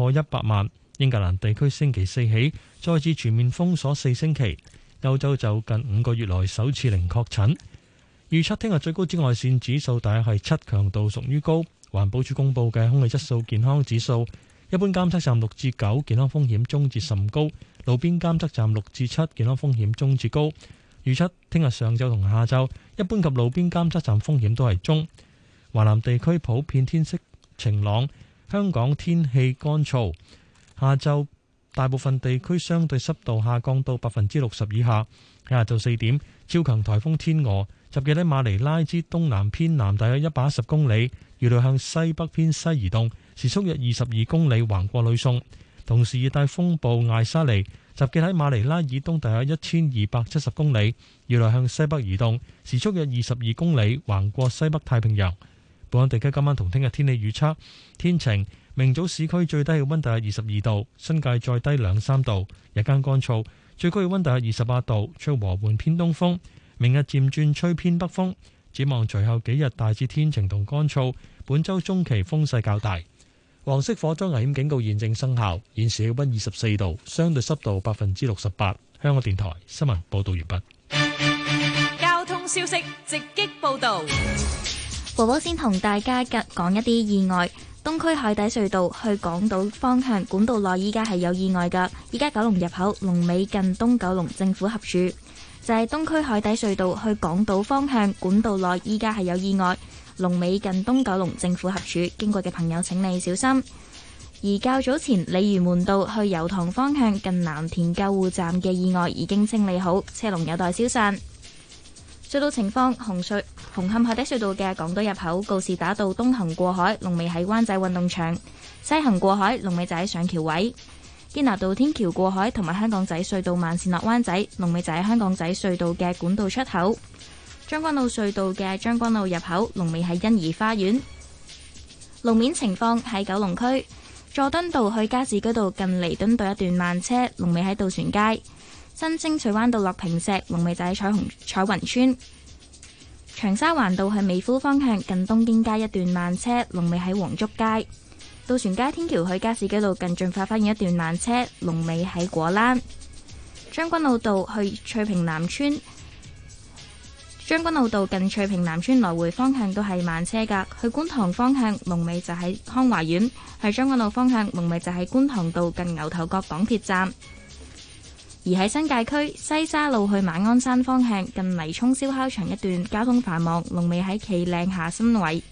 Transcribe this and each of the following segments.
破100萬。英格蘭地區星期四起再次全面封鎖4星期。歐洲就近5個月來首次零確診。預測聽日最高紫外線指數大約係7，強度屬於高。環保署公布嘅空氣質素健康指數，一般監測站6至9，健康風險中至甚高；路邊監測站6至7，健康風險中至高。預測聽日上晝同下晝，一般及路邊監測站風險都係中。華南地區普遍天色晴朗，香港天氣乾燥。下晝大部分地區相對濕度下降到60%以下。喺下晝4點，超強颱風天鵝集結喺馬尼拉之東南偏南大約110公里，預料向西北偏西移動，時速約22公里，橫過呂宋。同時熱帶風暴艾莎尼集結喺馬尼拉以東大約1270公里，預料向西北移動，時速約22公里，橫過西北太平洋。本港地區今晚同聽日天氣預測：天晴，明早市區最低氣溫大約22度，新界再低2-3度，日間乾燥，最高氣溫大約28度，吹和緩偏東風。明日漸轉吹偏北風。展望隨後幾日大致天晴同乾燥，本週中期風勢較大。黃色火災危險警告現正生效，現時氣溫24度，相對濕度68%。香港電台新聞報道完畢。 交通消息直擊報道。 寶寶先同大家講一啲意外。東區海底隧道去港島方向管道內依家係有意外㗎，依家九龍入口龍尾近東九龍政府合署。就係東區海底隧道去港島方向管道內依家係有意外，龍尾近東九龍政府合署，經過嘅朋友請你小心。而較早前鯉魚門道去油塘方向近藍田救護站嘅意外已經清理好，車龍有待消散。隧道情況：紅磡海底隧道嘅港島入口告士打道東行過海，龍尾喺灣仔運動場；西行過海，龍尾就喺上橋位。堅拿道天橋過海同埋香港仔隧道慢線落灣仔，龍尾就喺香港仔隧道嘅管道出口。將軍澳隧道嘅將軍澳入口，龍尾喺欣怡花園。路面情況喺九龍區佐敦道去加士居道近彌敦道一段慢車，龍尾喺渡船街。新清水灣道落坪石，龍尾就喺彩雲村。長沙灣道去美孚方向近東京街一段慢車，龍尾喺黃竹街。渡船街天橋去加士居道近駿發花園一段慢車，龍尾喺果欄。將軍澳道去翠屏南村，將軍澳道近翠屏南村來回方向都係慢車㗎。去觀塘方向龍尾就喺康華苑，去將軍澳方向龍尾就喺觀塘道近牛頭角港鐵站。而喺新界區西沙路去馬鞍山方向近泥涌燒烤場一段交通繁忙，龍尾喺企嶺下新圍。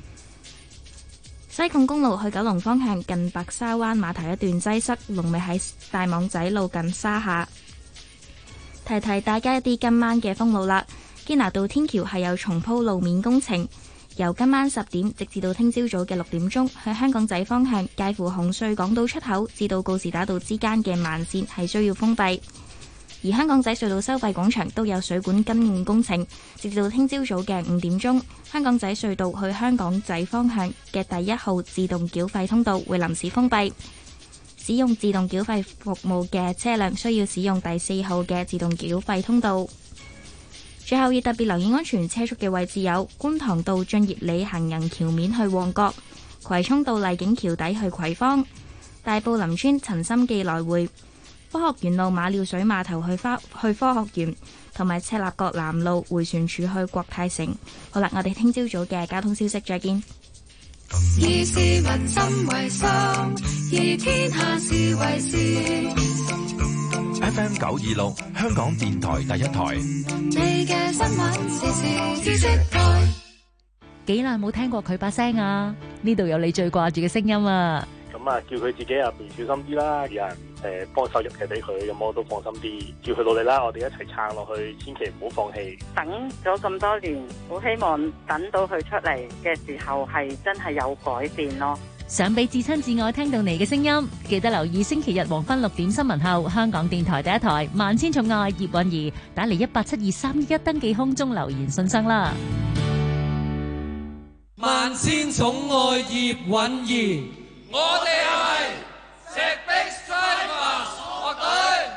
西貢公路去九龍方向近白沙灣碼頭一段擠塞，龍尾喺大網仔路近沙下。提提大家一啲今晚嘅封路啦。堅拿道天橋係有重鋪路面工程，由今晚10點直至到聽朝早嘅6點鐘，去香港仔方向介乎紅隧港島出口至到告士打道之間嘅慢線係需要封閉。而香港仔隧道收費廣場都有水管更換工程，直至到聽朝早嘅5點鐘，香港仔隧道去香港仔方向嘅第1號自動繳費通道會臨時封閉。使用自動繳費服務嘅車輛需要使用第4號嘅自動繳費通道。最後要特別留意安全車速嘅位置有觀塘道駿業里行人橋面去旺角、葵涌道麗景橋底去葵芳、大埔林村陳心記來回、科學園路馬料水碼頭去科學園，同埋赤鱲角南路迴旋處去國泰城。好啦，我哋聽朝早嘅交通消息再見。 以市民心為心，以天下事為事。 FM 926香港電台第一台。 你嘅新聞時事知識台。 幾耐冇聽過佢把聲啊？呢度有你最掛住嘅聲音啊！ 咁啊，叫佢自己入邊小心啲啦，有人幫手入嘅俾佢，咁我都放心啲。叫佢努力啦，我哋一齊撐落去，千祈唔好放棄。 等咗咁多年，好希望等到佢出嚟嘅時候係真係有改變咯。 想俾至親至愛聽到你嘅聲音，記得留意星期日黃昏6點新聞後，香港電台第一台萬千寵愛葉韻儀打嚟1872311登記空中留言信箱啦。 萬千寵愛葉韻儀，我哋係石壁Strikers樂隊。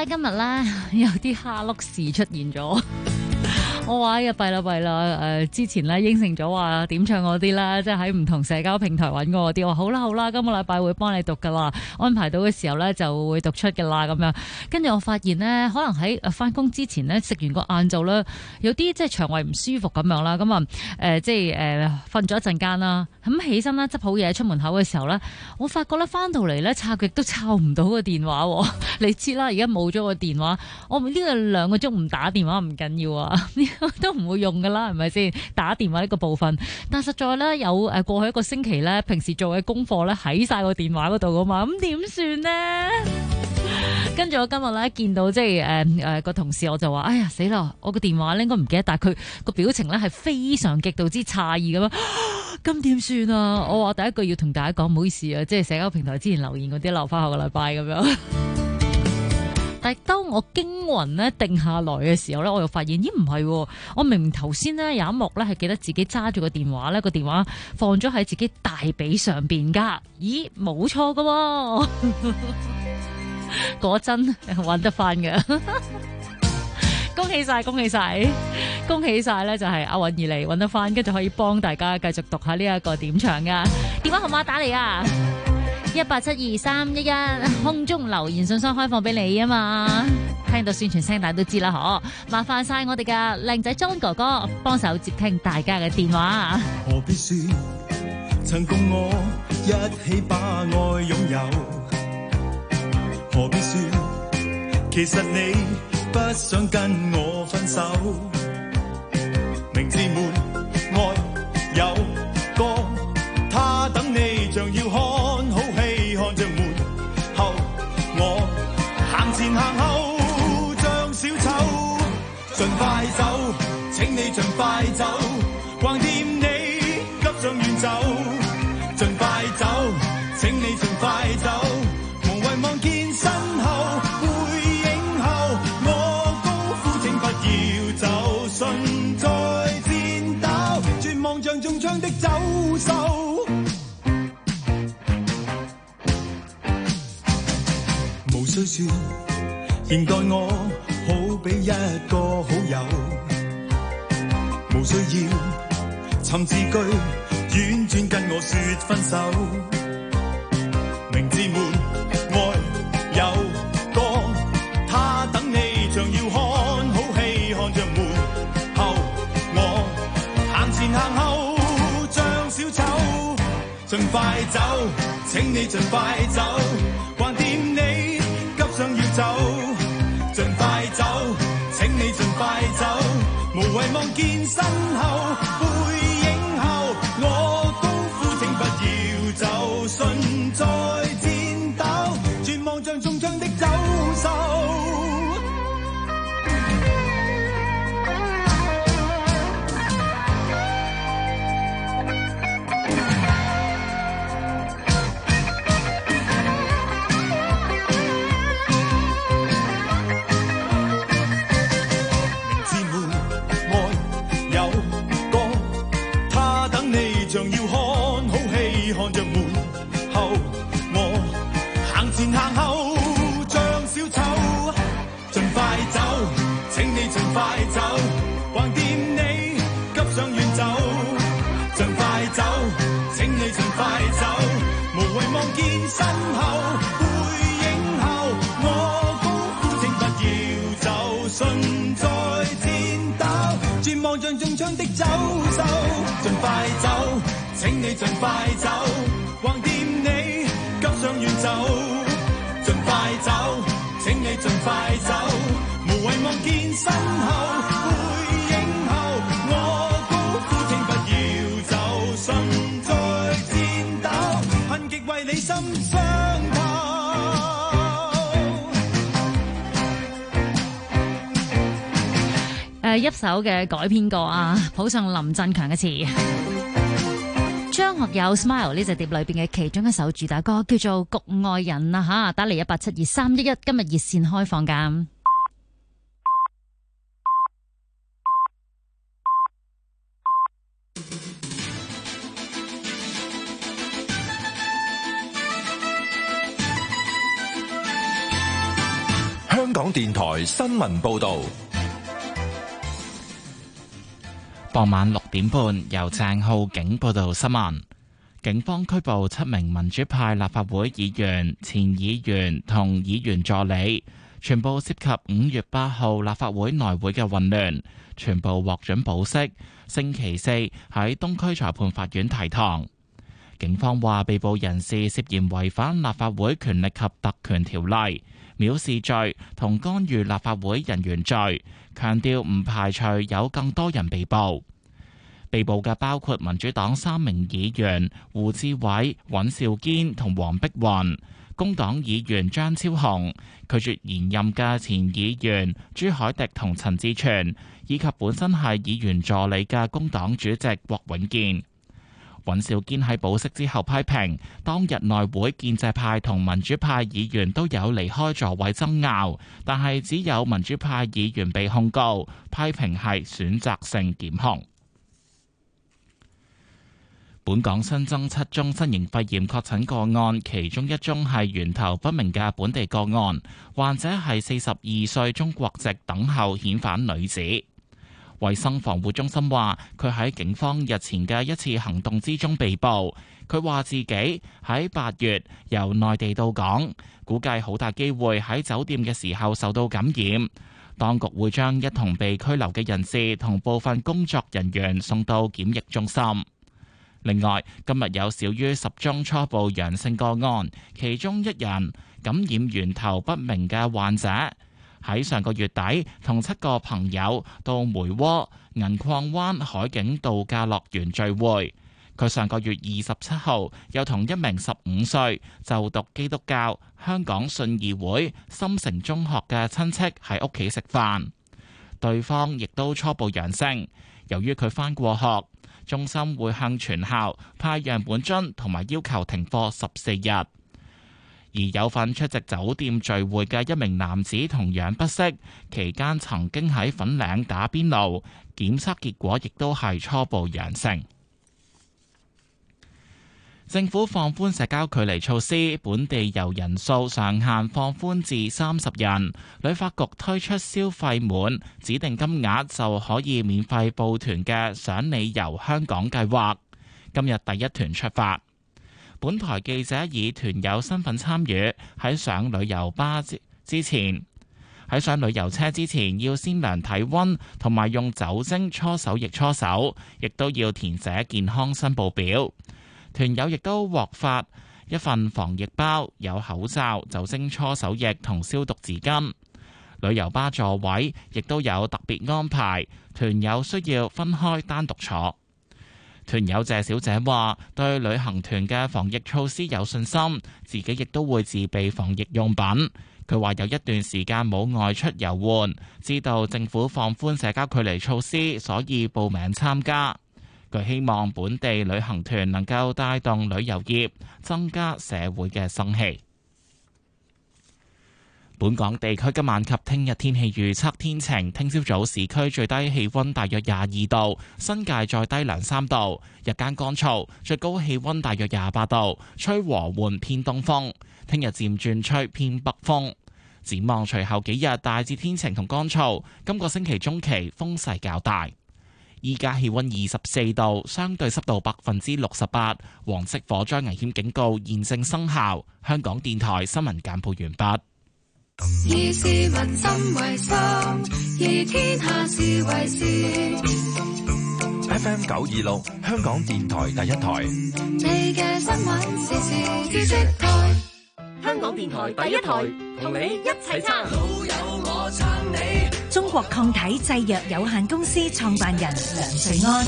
今日咧有啲蝦碌事出現咗。我話呀弊啦，之前咧應承咗話點唱嗰啲啦，即係喺唔同社交平台揾過嗰啲，我話好啦，今個禮拜會幫你讀噶啦，安排到嘅時候咧就會讀出噶啦咁樣。跟住我發現咧，可能喺翻工之前咧食完個晏晝咧，有啲即係腸胃唔舒服咁樣啦，咁即係瞓咗一陣間啦，咁起身啦，執好嘢出門口嘅時候咧，我發覺咧翻到嚟咧抄極都抄唔到個電話喎。你知啦，而家冇咗個電話，我呢個2個鐘唔打電話唔緊要啊。都唔會用噶啦，係咪先？打電話呢個部分，但實在咧有過去一個星期咧，平時做嘅功課咧喺晒個電話嗰度噶嘛，咁點算呢？跟住我今日咧見到即係個同事，我就話：哎呀死啦！我個電話咧應該唔記得，但係佢個表情咧係非常極度之詫異咁樣。咁點算啊？我話第一句要同大家講唔好意思啊，即係社交平台之前留言嗰啲留翻下個禮拜咁樣。但係當我驚魂咧定下來嘅時候咧，我又發現咦唔係，我明明頭先咧有一幕咧係記得自己揸住個電話咧，個電話放咗喺自己大髀上邊噶，咦冇錯噶，嗰陣揾得翻嘅，恭喜晒咧！就係阿允兒嚟揾得翻，跟住可以幫大家繼續讀下呢一個點唱噶電話號碼打嚟啊！1872311空中留言信箱開放俾你啊嘛，聽到宣傳聲大家都知啦嗬，麻煩晒我哋嘅靚仔莊哥哥幫手接聽大家嘅電話。 何必說曾共我一起把愛擁有，何必說其實你不想跟我分手，明知沒愛有個他等你，像要看好戲看着門後，我行前行後像小丑，盡快走，請你盡快走，橫掂你急上遠走，盡快走，請你盡快走，無謂望見身後背影後，我高呼請不要走，順在戰鬥，絕望像中槍的走獸。無需說，仍待我好比一個好友，無需要尋字句婉轉跟我說分手，明知沒愛有個他等你，像要看好戲看着門後，我行前行後像小丑，盡快走，請你盡快走，橫掂你急上要走，盡快走，請你盡快走，無謂望見身後背影後，我高呼請不要走，順在戰鬥，絕望像中槍的走獸。像要看好戲看着門後，我行前行後像小丑，盡快走，請你盡快走，橫掂你急上遠走，盡快走，請你盡快走，無謂望見身後背影後，我高呼請不要走，順在戰鬥，絕望像中槍的走獸，盡快走，請你盡快走，橫掂你急上遠走，盡快走，請你盡快走，無謂望見身後背影後，我高呼請不要走，順在戰鬥，恨極為你心傷透。 一首嘅改編歌啊，譜上林振強嘅詞。張學友 Smile 呢隻碟裏邊嘅其中一首主打歌叫做《局外人》啊吓，打嚟1872311，今日熱線開放㗎。 香港港電台新聞報道。 傍晚6點半，由鄭浩景報道新聞。警方拘捕7名民主派立法會議員、前議員同議員助理，全部涉及5月8號立法會內會嘅混亂，全部獲准保釋，星期四喺東區裁判法院提堂。警方話，被捕人士涉嫌違反立法會權力及特權條例、藐視罪同干預立法會人員罪，強調唔排除有更多人被捕。被捕嘅包括民主黨3名議員胡志偉、尹兆堅同黃碧雲，工黨議員張超雄，拒絕延任嘅前議員朱凱廸同陳志全，以及本身係議員助理嘅工黨主席郭永健。尹兆堅喺保釋之後批評，當日內會建制派同民主派議員都有離開座位爭拗，但係只有民主派議員被控告，批評係選擇性檢控。本港新增7宗新型肺炎確診個案，其中1宗係源頭不明嘅本地個案，患者係42歲中國籍等候遣返女子。衛生防護中心話，佢喺警方日前嘅一次行動之中被捕。佢話自己喺8月由內地到港，估計好大機會喺酒店嘅時候受到感染。當局會將一同被拘留嘅人士同部分工作人員送到檢疫中心。另外，今日有少於10宗初步陽性個案，其中1人感染源頭不明嘅患者，喺上個月底同7個朋友到梅窩銀礦灣海景度假樂園聚會。佢上個月27號又同一名15歲就讀基督教香港信義會深城中學嘅親戚喺屋企食飯，對方亦都初步陽性。由於佢返過學，中心會向全校派樣本樽同埋要求停課14日。而有份出席酒店聚會嘅一名男子同樣不適，期間曾經喺粉嶺打邊爐，檢測結果亦都係初步陽性。政府放寬社交距離措施，本地遊人數上限放寬至30人。旅發局推出消費滿指定金額就可以免費報團嘅賞你遊香港計劃，今日第一團出發。本台記者以團友身份參與，喺上旅遊巴之前，喺上旅遊車之前要先量體溫同埋用酒精搓手液搓手，亦都要填寫健康申報表。團友亦都獲發一份防疫包，有口罩、酒精搓手液同消毒紙巾。旅遊巴座位亦都有特別安排，團友需要分開單獨坐。團友謝小姐話：對旅行團嘅防疫措施有信心，自己亦都會自備防疫用品。佢話有一段時間冇外出遊玩，知道政府放寬社交距離措施，所以報名參加。佢希望本地旅行團能夠帶動旅遊業，增加社會嘅生氣。本港地區今晚及聽日天氣預測天晴，聽朝早市區最低氣溫大約22度，新界再低2-3度，日間乾燥，最高氣溫大約28度，吹和緩偏東風。聽日漸轉吹偏北風。展望隨後幾日大致天晴同乾燥，今個星期中期風勢較大。依家氣溫24度，相對濕度68%，黃色火災危險警告現正生效。香港電台新聞簡報完畢。 以市民心為心，以天下事為事。 FM 926，香港電台第一台。 你嘅新聞時事知識台， 香港電台第一台，同你一齊撐。 老友我撐你。 中國抗體製藥有限公司創辦人梁瑞安。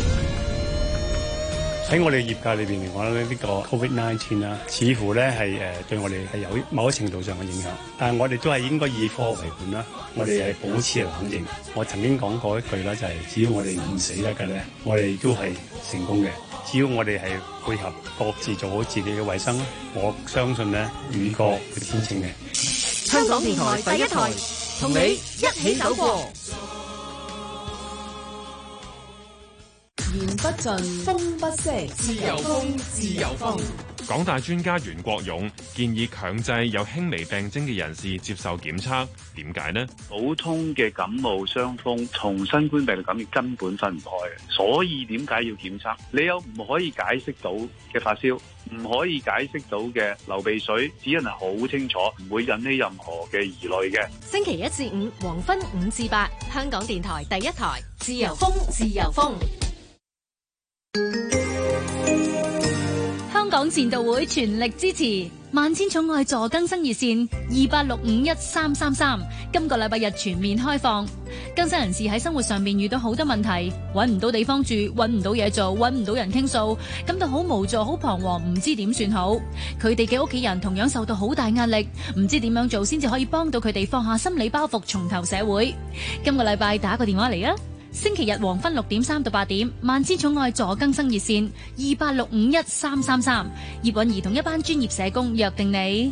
喺我哋業界裏邊嚟講咧，呢個 COVID-19 啦，似乎咧係對我哋係有某一程度上嘅影響。但係我哋都係應該以科學為本啦，我哋係保持冷靜。我曾經講過一句啦，就係只要我哋唔死得嘅咧，我哋都係成功嘅。只要我哋係配合各自做好自己嘅衛生，我相信咧雨過會天晴嘅。 香港電台第一台，同你一起走過。 言不盡，風不息，自由風，自由風。 港大專家袁國勇建議強制有輕微病徵嘅人士接受檢測，點解呢？ 普通嘅感冒傷風同新冠病毒感染根本分唔開，所以點解要檢測？你有唔可以解釋到嘅發燒，唔可以解釋到嘅流鼻水，指引係好清楚，唔會引起任何嘅疑慮嘅。 星期一至五黃昏5至8，香港電台第一台，自由風，自由風。 香港善道會全力支持萬千寵愛助更生熱線28651333，今個禮拜日全面開放。更生人士喺生活上面遇到好多問題，揾唔到地方住，揾唔到嘢做，揾唔到人傾訴，感到好無助、好彷徨，唔知點算好。佢哋嘅屋企人同樣受到好大壓力，唔知點樣做先至可以幫到佢哋放下心理包袱，重投社會。今個禮拜打個電話嚟啊！星期日黃昏6點3到8點，萬千寵愛助更生熱線28651333，葉韻儀同一班專業社工約定你。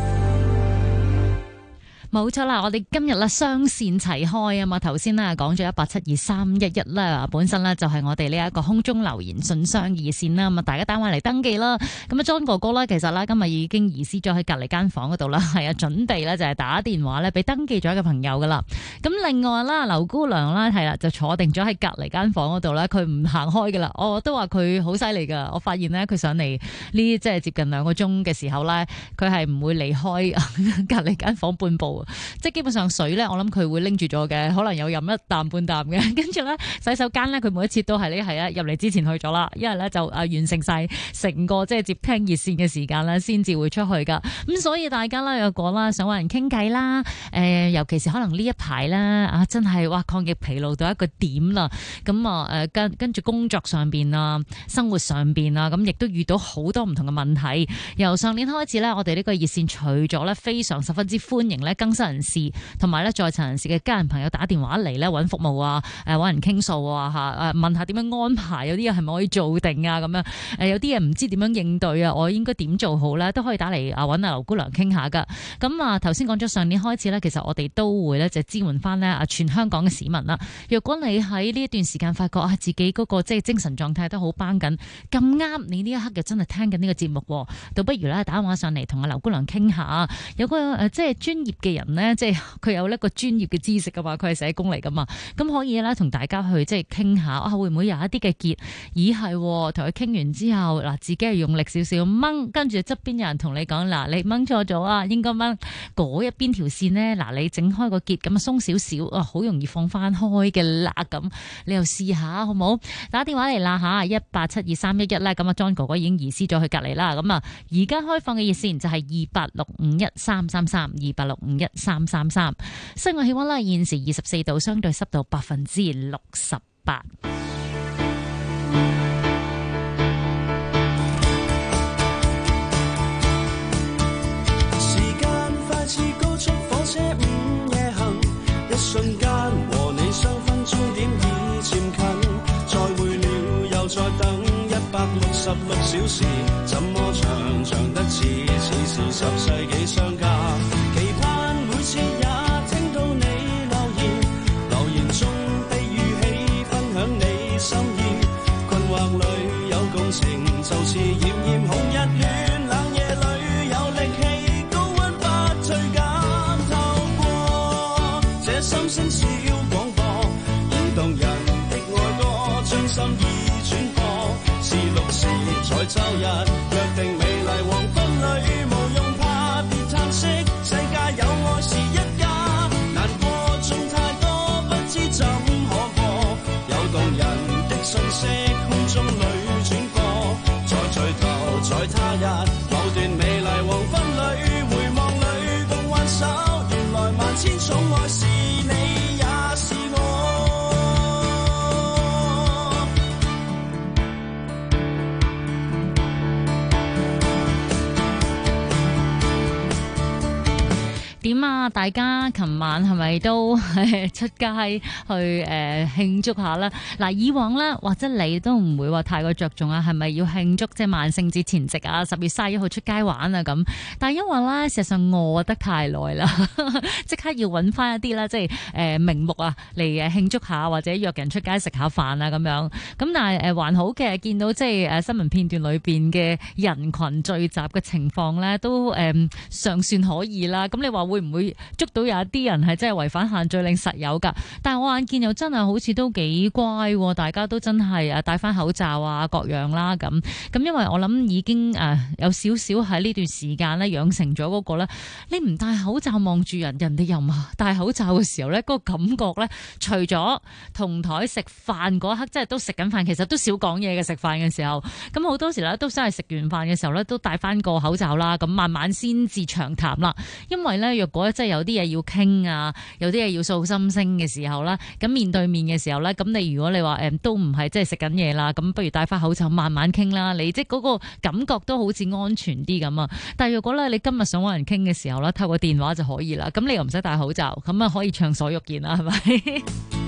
冇錯啦，我哋今日咧雙線齊開啊嘛，頭先咧講咗1872311啦，本身咧就係我哋呢一個空中留言信箱熱線啦，咁啊大家打電話嚟登記啦。咁啊 John 哥哥咧，其實咧今日已經移師咗喺隔離間房嗰度啦，係啊，準備咧就係打電話咧俾登記咗嘅朋友噶啦。咁另外啦，劉姑娘啦係啦，就坐定咗喺隔離間房嗰度咧，佢唔行開噶啦。我都話佢好犀利噶，我發現咧佢上嚟呢即係接近2個鐘嘅時候咧，佢係唔會離開隔離間房半步。即係基本上水咧，我諗佢會拎住咗嘅，可能有飲一啖半啖嘅。跟住咧洗手間咧，佢每一次都係入嚟之前去咗啦，因為咧就完成晒成個即係接聽熱線嘅時間咧，先至會出去噶。咁所以大家啦，有個啦想揾人傾偈啦，尤其是可能呢一排啦真係哇抗疫疲勞到一個點啦。咁啊跟住工作上邊啊，生活上邊啊，咁亦都遇到好多唔同嘅問題。由上年開始咧，我哋呢個熱線除咗咧非常十分之歡迎咧更生人士同埋咧在場人士嘅家人朋友打電話嚟咧揾服務啊，揾人傾訴啊嚇，問下點樣安排，有啲嘢係咪可以做定啊咁樣，有啲嘢唔知點樣應對啊，我應該點做好咧，都可以打嚟揾阿劉姑娘傾下噶。咁啊頭先講咗上年開始咧，其實我哋都會咧就支援翻咧全香港嘅市民啦。若果你喺呢一段時間發覺自己嗰個即係精神狀態都好繃緊，咁啱你呢一刻又真係聽緊呢個節目，倒不如咧打電話上嚟同阿劉姑娘傾下，有個即係專業嘅人咧。即係佢有一個專業嘅知識噶嘛，佢係社工嚟噶嘛，咁可以咧同大家去即係傾下會唔會有一啲嘅結？咦係，同佢傾完之後嗱，自己係用力少少掹，跟住側邊有人同你講嗱，你掹錯咗啊，應該掹嗰一邊條線呢。嗱，你整開個結咁啊鬆少少好容易放翻開嘅啦，咁你又試下好冇？打電話嚟啦吓，1872311咧，咁啊 John 哥哥已經移師咗去隔離啦，咁啊而家開放嘅熱線就係28651333，28651333。室外氣溫啦，現時24度，相對濕度68%。 時間快似高速火車午夜行，一瞬間和你相分終點已漸近，再會了又再等166小時，怎麼長得似是10世紀相隔，期盼每次也聽到你留言中的語氣分享你心意，困惑裏有共情，就似炎炎紅日暖冷夜裏有力氣，高溫不退減，透過這心聲小廣播，移動人的愛歌將心意轉播，是6時在週日約定美麗黃昏裏，無用怕別嘆息，世界有愛是一家，難過中太多不知怎可過，有動人的訊息空中裏轉播，在啦，大家琴晚係咪都出街去慶祝下啦？嗱，以往咧或者你都唔會話太過着重啊，係咪要慶祝即係萬聖節前夕啊，10月31號出街玩啊咁？但係因為咧，事實上餓得太耐啦，即刻要揾翻一啲啦，即係名目啊嚟慶祝下，或者約人出街食下飯啊咁樣。咁但係還好嘅，見到即係新聞片段裏邊嘅人群聚集嘅情況咧，都尚算可以啦。咁你話會唔會捉到有一啲人係真係違反限聚令？實有㗎，但係我眼見又真係好似都幾乖，大家都真係戴翻口罩啊各樣啦咁。因為我諗已經有少少喺呢段時間咧養成咗嗰個咧，你唔戴口罩望住人哋又唔戴口罩嘅時候咧，嗰個感覺咧，除咗同台食飯嗰刻，即係都食緊飯，其實都少講嘢嘅食飯嘅時候。咁好多時咧都真係食完飯嘅時候咧，都戴翻個口罩啦，咁慢慢先至長談啦。因為咧，若果真係有啲嘢要傾啊，有啲嘢要訴心聲嘅時候咧，咁面對面嘅時候咧，咁你如果你話都唔係即係食緊嘢啦，咁不如戴翻口罩慢慢傾啦。你即係嗰個感覺都好似安全啲咁啊。但係若果咧你今日想揾人傾嘅時候咧，透過電話就可以啦。咁你又唔使戴口罩，咁啊可以暢所欲言啦，係咪？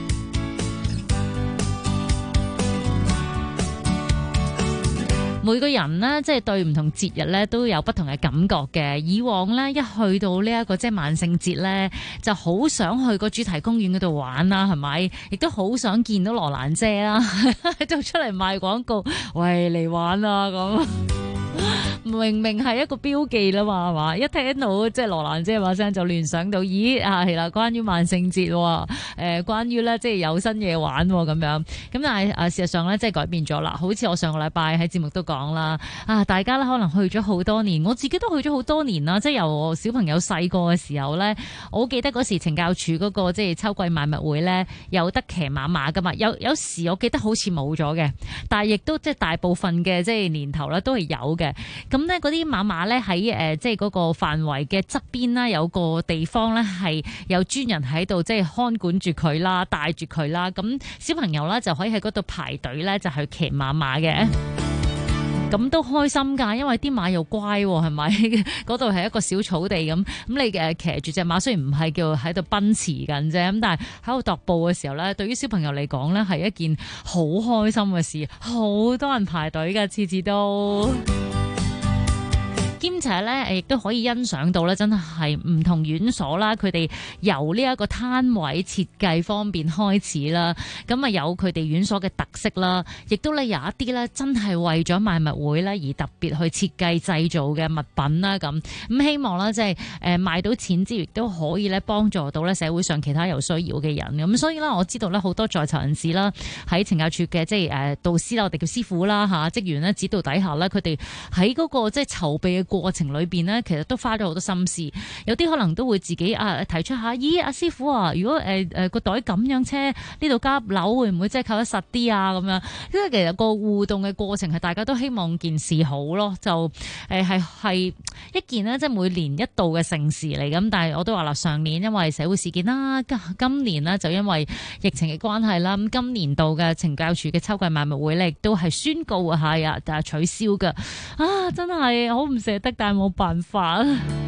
每個人呢，即係對唔同節日呢都有不同嘅感覺嘅。以往呢，一去到呢一個即係萬聖節呢，就好想去個主題公園嗰度玩啦，係咪？亦都好想見到羅蘭姐啦，喺度出嚟賣廣告，喂，嚟玩啊咁。明明係一個標記啦嘛，係嘛？一聽到即係羅蘭姐把聲就聯想到，咦係啦，關於萬聖節，關於咧即係有新嘢玩咁樣。咁但係事實上咧即係改變咗啦。好似我上個禮拜喺節目都講啦，大家咧可能去咗好多年，我自己都去咗好多年啦。即係由我小朋友細個嘅時候咧，我記得嗰時懲教署嗰個即係秋季賣物會咧有得騎馬馬噶嘛。有時我記得好似冇咗嘅，但係亦都即係大部分嘅即係年頭咧都係有嘅。咁咧嗰啲馬馬咧喺即係嗰個範圍嘅側邊啦，有個地方咧係有專人喺度即係看管住佢啦，帶住佢啦。咁小朋友咧就可以喺嗰度排隊咧就去騎馬馬嘅。咁都開心㗎，因為啲馬又乖喎，係咪？嗰度係一個小草地咁你騎住隻馬，雖然唔係叫喺度奔馳緊啫，咁但係喺度踱步嘅時候咧，對於小朋友嚟講咧係一件好開心嘅事，好多人排隊㗎，次次都。兼且咧，亦都可以欣賞到咧，真係唔同院所啦，佢哋由呢一個攤位設計方面開始啦，咁啊有佢哋院所嘅特色啦，亦都咧有一啲咧真係為咗賣物會咧而特別去設計製造嘅物品啦，咁希望啦即係賣到錢之餘，亦都可以咧幫助到咧社會上其他有需要嘅人。咁所以咧，我知道咧好多在囚人士啦，喺懲教處嘅即係導師啦，我哋叫師傅啦嚇，職員咧指導底下咧，佢哋喺嗰個即係籌備嘅過程裏邊呢，其實都花咗好多心思。有啲可能都會自己提出下，咦阿師傅啊，如果個袋咁樣車呢度加樓，會唔會即係扣得實啲啊？咁樣，因為其實個互動嘅過程係大家都希望件事好咯，就係一件呢，即係每年一度嘅盛事嚟。咁但係我都話啦，上年因為社會事件啦，今年呢就因為疫情嘅關係啦，咁今年度嘅懲教署嘅秋季賣物會呢，亦都係宣告係取消嘅。真係好唔捨得，但係冇辦法。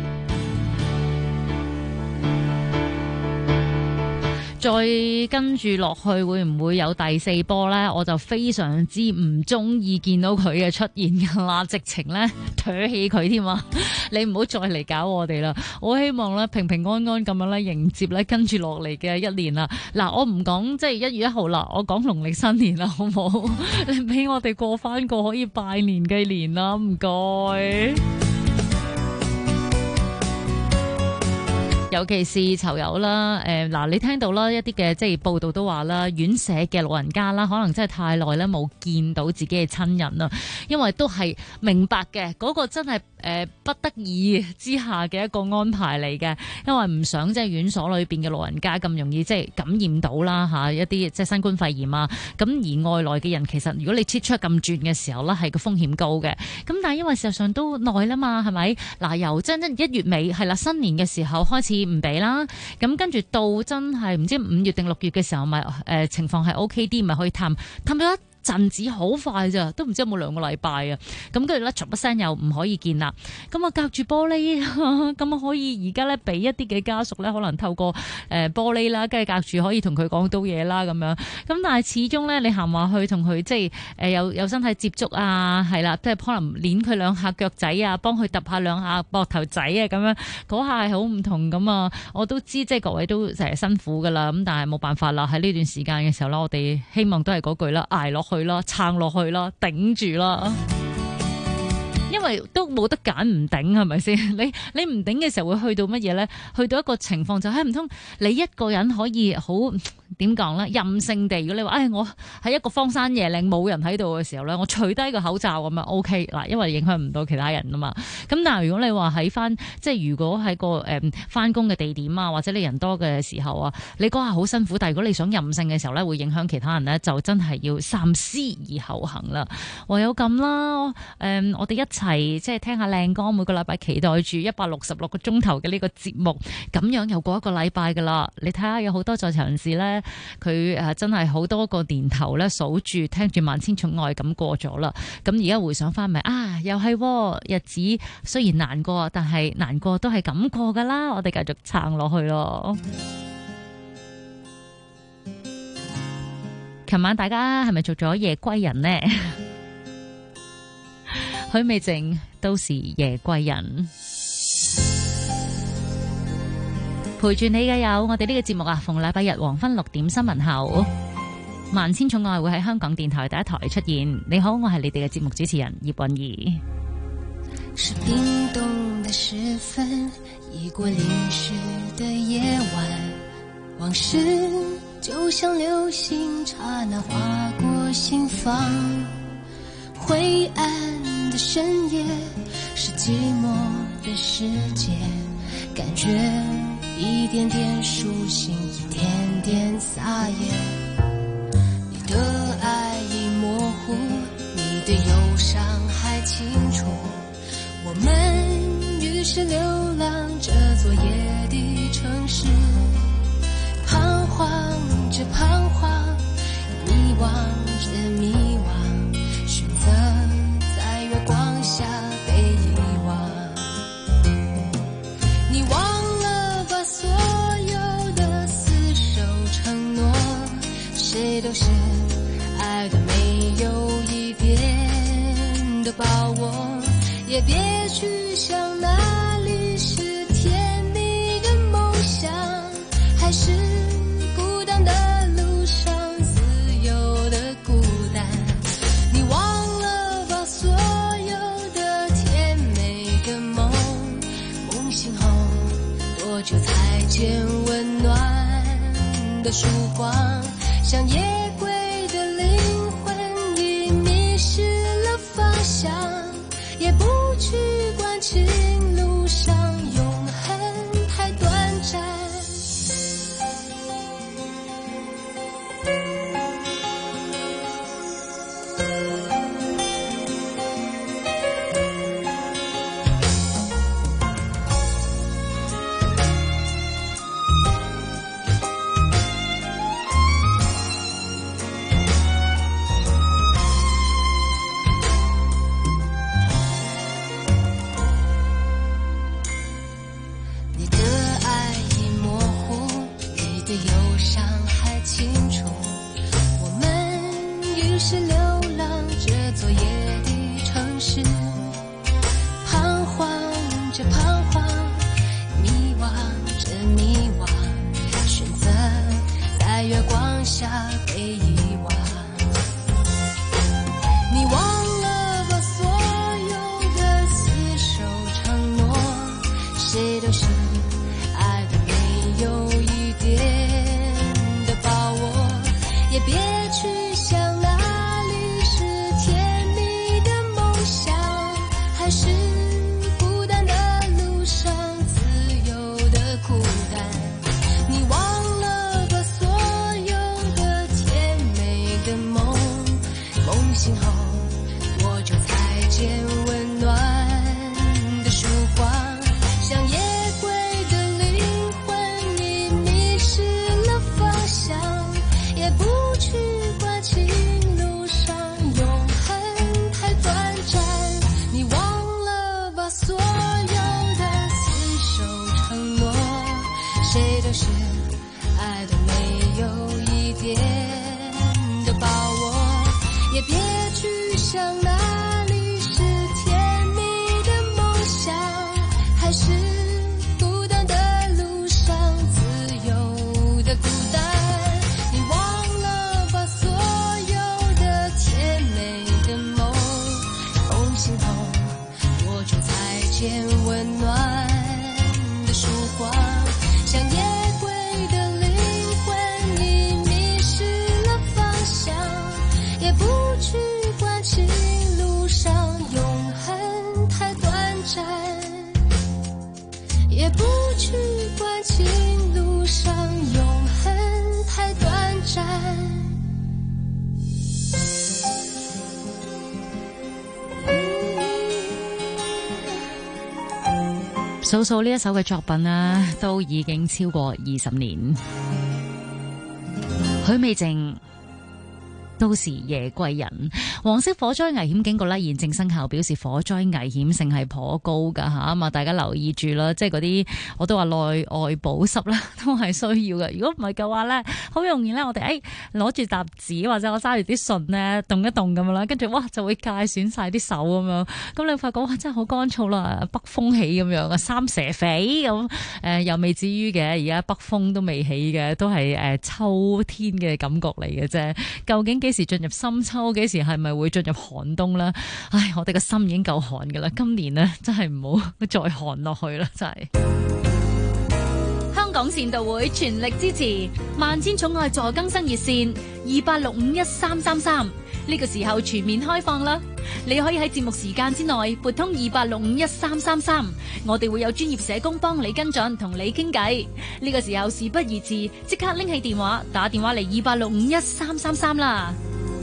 再跟住落去會唔會有第四波呢？我就非常之唔中意見到佢嘅出現㗎啦，直情呢唾棄佢添啊！你唔好再嚟搞我哋啦！我希望呢平平安安咁樣咧迎接咧跟住落嚟嘅一年啦。嗱，我唔講即係1月1號啦，我講農曆新年啦，好唔好？你俾我哋過翻個可以拜年嘅年啦，唔該。尤其是囚友啦，你聽到啦一啲嘅即係報道都話啦，院舍嘅老人家啦，可能真係太耐咧冇見到自己嘅親人啦，因為都係明白嘅，嗰個真係不得已之下嘅一個安排嚟嘅，因為唔想即係院所裏邊嘅老人家咁容易即係感染到啦嚇一啲即係新冠肺炎啊，咁而外來嘅人其實如果你切出咁轉嘅時候咧，係個風險高嘅，咁但係因為事實上都耐啦嘛，係咪？嗱，由真1月尾係啦，新年嘅時候開始唔俾啦，咁跟住到真係唔知5月定6月嘅時候咪情況係 OK 啲，咪可以探咗陣子好快咋，都唔知有冇2個禮拜啊。咁跟住咧，唰一聲又唔可以見啦。咁啊，隔住玻璃，咁啊可以而家咧俾一啲嘅家屬咧，可能透過玻璃啦，跟住隔住可以同佢講到嘢啦咁樣。咁但係始終咧，你行埋去同佢即係有身體接觸啊，係啦，即係可能捏佢2下腳仔啊，幫佢揼下2下膊頭仔啊，咁樣嗰下係好唔同咁啊！我都知即係各位都成日辛苦噶啦，咁但係冇辦法啦。喺呢段時間嘅時候啦，我哋希望都係嗰句啦，捱落去啦，撐落去啦，頂住啦。因為都冇得揀唔頂，係咪先？你唔頂嘅時候會去到乜嘢咧？去到一個情況就係唔通你一個人可以好點講咧？任性地，如果你話我喺一個荒山野嶺冇人喺度嘅時候咧，我除低個口罩咁啊 OK 嗱，因為影響唔到其他人啊嘛。咁但係如果你話喺翻即係如果喺個翻工嘅地點啊，或者你人多嘅時候啊，你嗰下好辛苦。但係如果你想任性嘅時候咧，會影響其他人咧，就真係要三思而後行啦。唯有咁啦，我哋一齊即係聽下靚歌，每個禮拜期待住166個鐘頭嘅呢個節目，咁樣又過一個禮拜噶啦。你睇下有好多在場人士咧，佢真係好多個年頭咧數住聽住萬千寵愛咁過咗啦。咁而家回想翻咪又係日子雖然難過，但係難過都係咁過噶啦。我哋繼續撐落去咯。琴晚大家係咪做咗夜歸人呢？許美靜都是夜歸人，陪住你嘅有我哋呢個節目啊，逢禮拜日黃昏6點新聞後，萬千寵愛會喺香港電台第一台出現。你好，我係你哋嘅節目主持人葉韻儀。 是冰凍的時分，已過淋濕的夜晚，往事就像流星剎那劃過心房，灰暗的深夜是寂寞的世界，感覺一點點甦醒，一點點撒野。你的愛已模糊，你對憂傷還清楚，我們於是流浪這座夜的城市，彷徨着彷徨，迷惘着迷惘，選擇在月光下被遺忘。你忘了把所有的廝守承諾，誰都是愛的沒有一點的把握，也別去想哪裡是甜蜜的夢想，還是孤單的路上自由的孤單。你忘了把所有的甜美的夢，夢醒後多久才見溫暖的曙光，像夜歸的靈魂已迷失了方向，也不去管情路上永恆太短暫。也不去管情路上想哪里是甜蜜的梦想，还是孤单的路上自由的孤单。你忘了把所有的甜美的梦从心头握住，再见温暖的曙光。像夜归的灵魂已迷失了方向，也不去关心路上永恒太短暂，也不去关心路上永恒太短暂。 數數呢一首嘅作品啊，都已經超過20年。許美靜都是夜歸人。黃色火災危險警告咧現正生效，表示火災危險性係頗高噶吓，咁啊大家留意住啦，即係嗰啲我都話內外保濕啦，都係需要嘅。如果唔係嘅話咧，好容易咧我哋攞住沓紙或者我揸住啲信咧動一動咁樣啦，跟住哇就會介損晒啲手咁樣，咁你發覺哇真係好乾燥啦，北風起咁樣啊，三蛇肥咁又未至於嘅，而家北風都未起嘅，都係秋天嘅感覺嚟嘅啫。究竟幾時進入深秋，幾時係咪會進入寒冬啦？唉，我哋個心已經夠寒噶啦，今年呢真係唔好再寒落去啦，真係。 香港善導會全力支持萬千寵愛助更生熱線28651333，呢個時候全面開放啦！你可以喺節目時間之內撥通28651333，我哋會有專業社工幫你跟進，同你傾偈。呢個時候事不宜遲，即刻拎起電話打電話嚟28651333啦！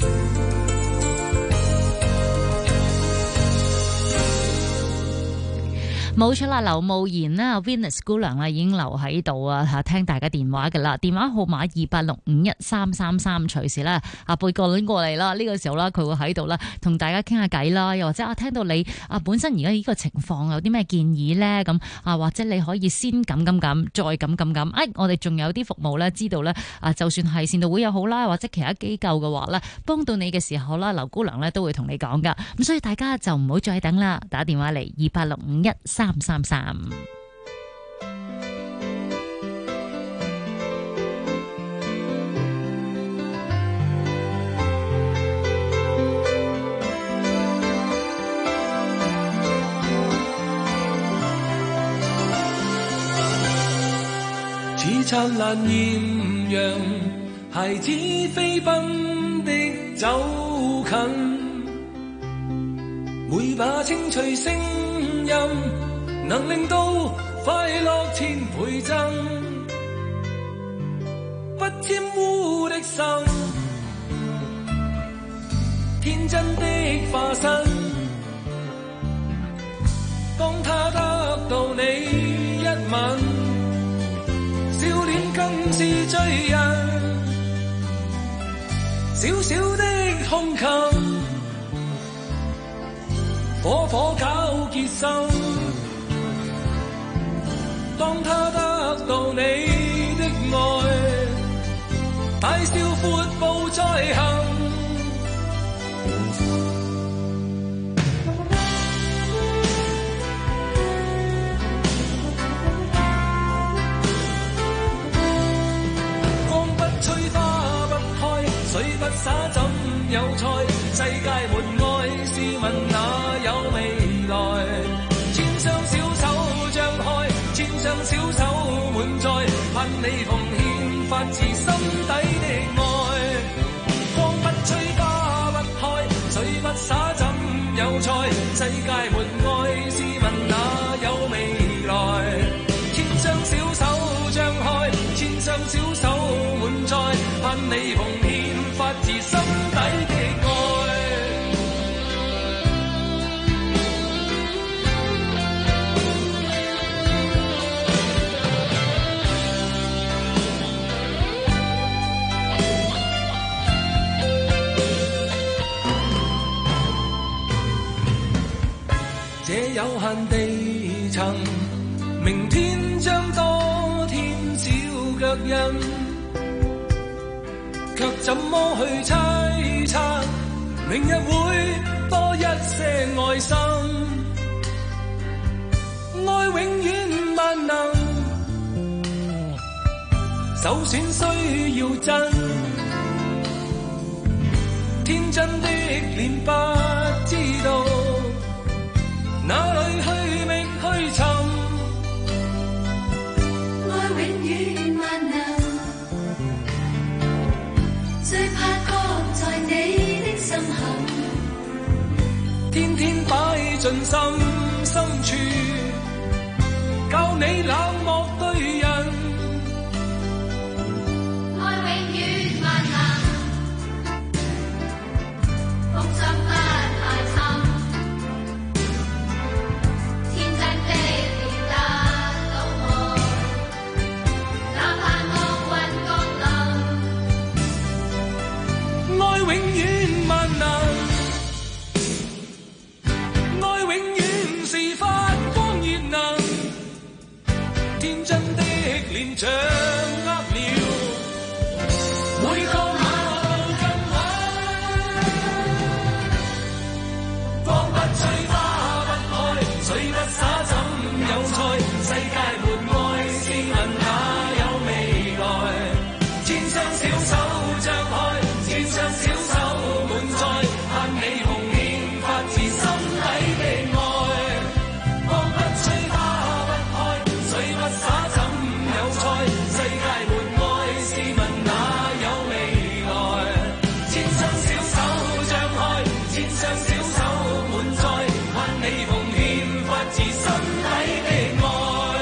冇錯啦，劉慕賢啦 Venus 姑娘啦已經留喺度啊，聽大家電話噶啦，電話號碼28651333，隨時咧撥個輪過嚟啦。呢個時候啦，佢會喺度啦，同大家傾下偈啦，又或者聽到你本身而家呢個情況有啲咩建議咧？咁或者你可以先咁，再咁，我哋仲有啲服務咧，知道咧就算係善導會又好啦，或者其他機構嘅話咧，幫到你嘅時候啦，劉姑娘咧都會同你講噶。咁所以大家就唔好再等啦，打電話嚟28651333。 似燦爛豔陽，孩子飛奔的走近，每把清脆聲音能令到快樂千倍增，不沾污的心，天真的化身。當他得到你一吻，笑臉更是醉人。小小的胸襟，火火皎潔心。當他得到你的愛，大笑闊步再行。光不吹花不開，水不灑怎有菜？世界沒愛，試問哪有未來？千雙小手張開，千雙小手滿載，盼你奉獻發自心底的愛。光不吹花不開，水不灑怎有菜？世界沒愛，試問哪有未來？千雙小手張開，千雙小手滿載，盼你奉獻發自心底的愛。這有限地層，明天將多添小腳印，卻怎麼去猜測明日會多一些愛心，愛永遠萬能，首先需要真，天真的臉不知道哪裏去覓去尋， 愛永遠萬能，最怕覺在你的心口， 天天擺進心深處，教你冷漠對人， 愛永遠萬能，風霜不太深，天真的練得到愛，哪怕惡運降臨， 愛永遠萬能，愛永遠是發光熱能，天真的臉掌握了每個晚更穩，光不吹花不開，水不灑怎有菜，世界沒愛試問哪有未來，天上小手張開，天上小手滿載，盼你紅遍發自心底的愛，光不吹花不開，水不灑怎有菜，世界沒愛試問哪有未來，天上小手張開，天上小手滿載，盼你奉獻發自心底的愛。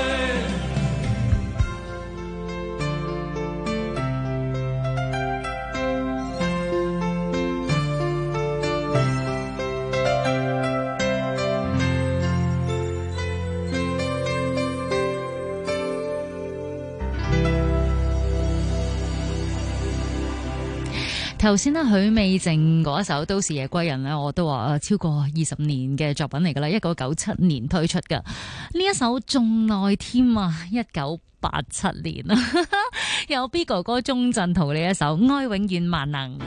頭先咧，許美靜嗰一首《都市夜歸人》咧，我都話超過20年嘅作品嚟噶啦，1997年推出噶。呢一首仲耐添啊，1987年啊，有 B 哥哥鐘鎮濤呢一首《愛永遠萬能》。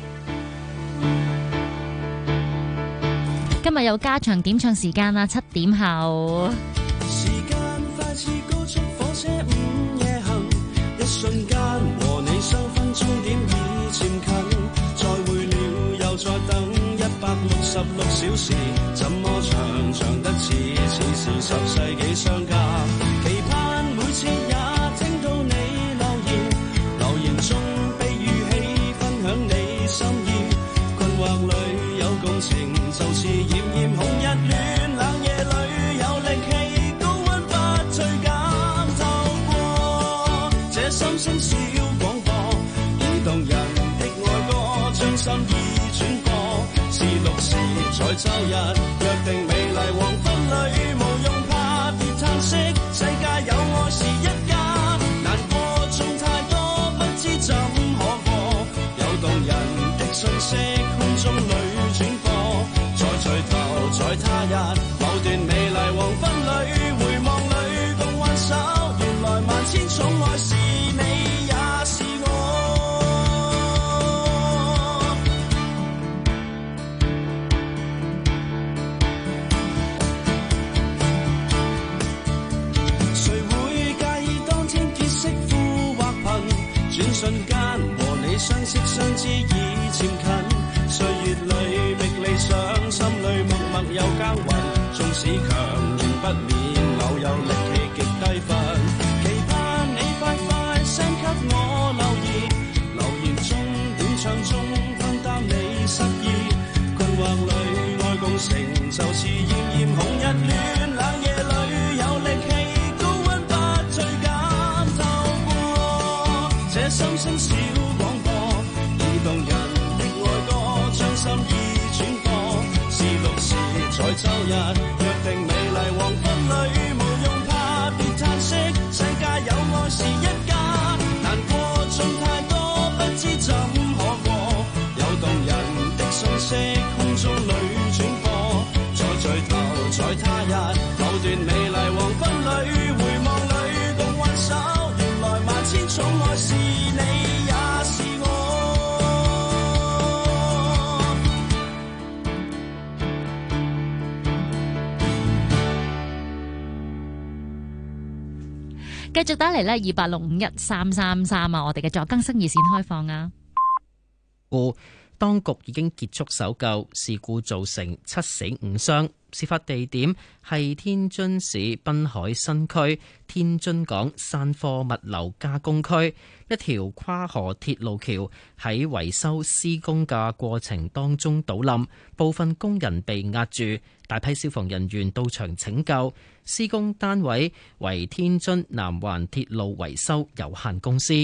今日有加長點唱時間啦，7點後。 時間快似高速火車午夜行，一瞬間和你相分終點已漸近，再會了又再等166小時，怎麼長長得似是10世紀相隔，期盼每次也聽到你留言中被語氣分享你心意，困惑裏有共情，就似炎炎紅日戀，冷夜裏有力氣高溫不追減，透過這心聲小廣播，移動人的愛歌將心意轉播，是6時在周日約定美麗黃昏裏，無用怕別嘆息，世界有愛是一家，難過中太多不知怎可過，有動人的訊息空中裏轉播，再聚頭在他日某段美麗黃昏裏，回望裏共挽手，原來萬千寵愛是你也是我。誰會介意當天結識富或貧，轉瞬間和你相識相知已漸近，歲月裏覓理想，心裏默默有耕耘，縱使強仍不免偶有力氣極低分，期盼你快快 send 給我留言中點唱中分擔你失意，困惑裏愛共情，就似炎炎紅日戀，冷夜裏有力氣高溫不追減，透過這心聲小廣播，移動人的愛歌將心意轉播，是6時在周日約定美麗黃昏裏，無用怕別嘆息，世界有愛是一家，難過中太多不知怎可過，有動人的訊息空中裏轉播，再聚頭在他日某段美麗黃昏裏，回望裏共挽手，原來萬千寵愛是你也是我。 繼續打嚟呢28651333啊，我哋嘅助更生熱線開放啊。 當局已經結束搜救，事故造成7死5傷。事發地點係天津市濱海新區天津港散貨物流加工區，一條跨河鐵路橋喺維修施工嘅過程當中倒冧，部分工人被壓住，大批消防人員到場拯救。施工單位為天津南環鐵路維修有限公司。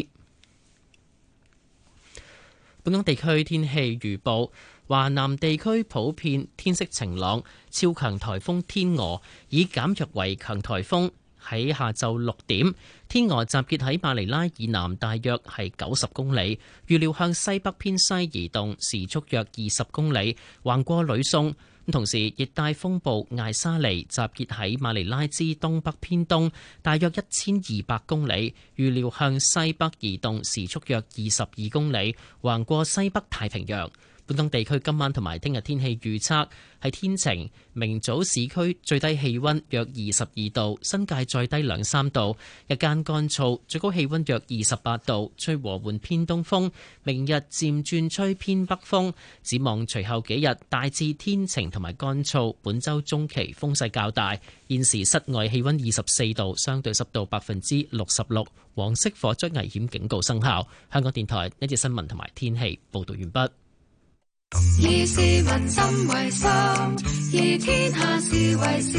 本港地區天氣預報，華南地區普遍天色晴朗，超強颱風天鵝已減弱為強颱風。喺下晝6點，天鵝集結喺馬尼拉以南大約係90公里，預料向西北偏西移動，時速約20公里，橫過呂宋。同時，熱帶風暴艾莎尼集結喺馬尼拉之東北偏東，大約1200公里，預料向西北移動，時速約22公里，橫過西北太平洋。本港地區今晚同埋聽日天氣預測係天晴，明早市區最低氣溫約22度，新界再低2-3度，日間乾燥，最高氣溫約28度，吹和緩偏東風。明日漸轉吹偏北風，展望隨後幾日大致天晴同埋乾燥，本週中期風勢較大。現時室外氣溫24度，相對濕度66%，黃色火災危險警告生效。香港電台一節新聞同埋天氣報道完畢。 以市民心為心，以天下事為事。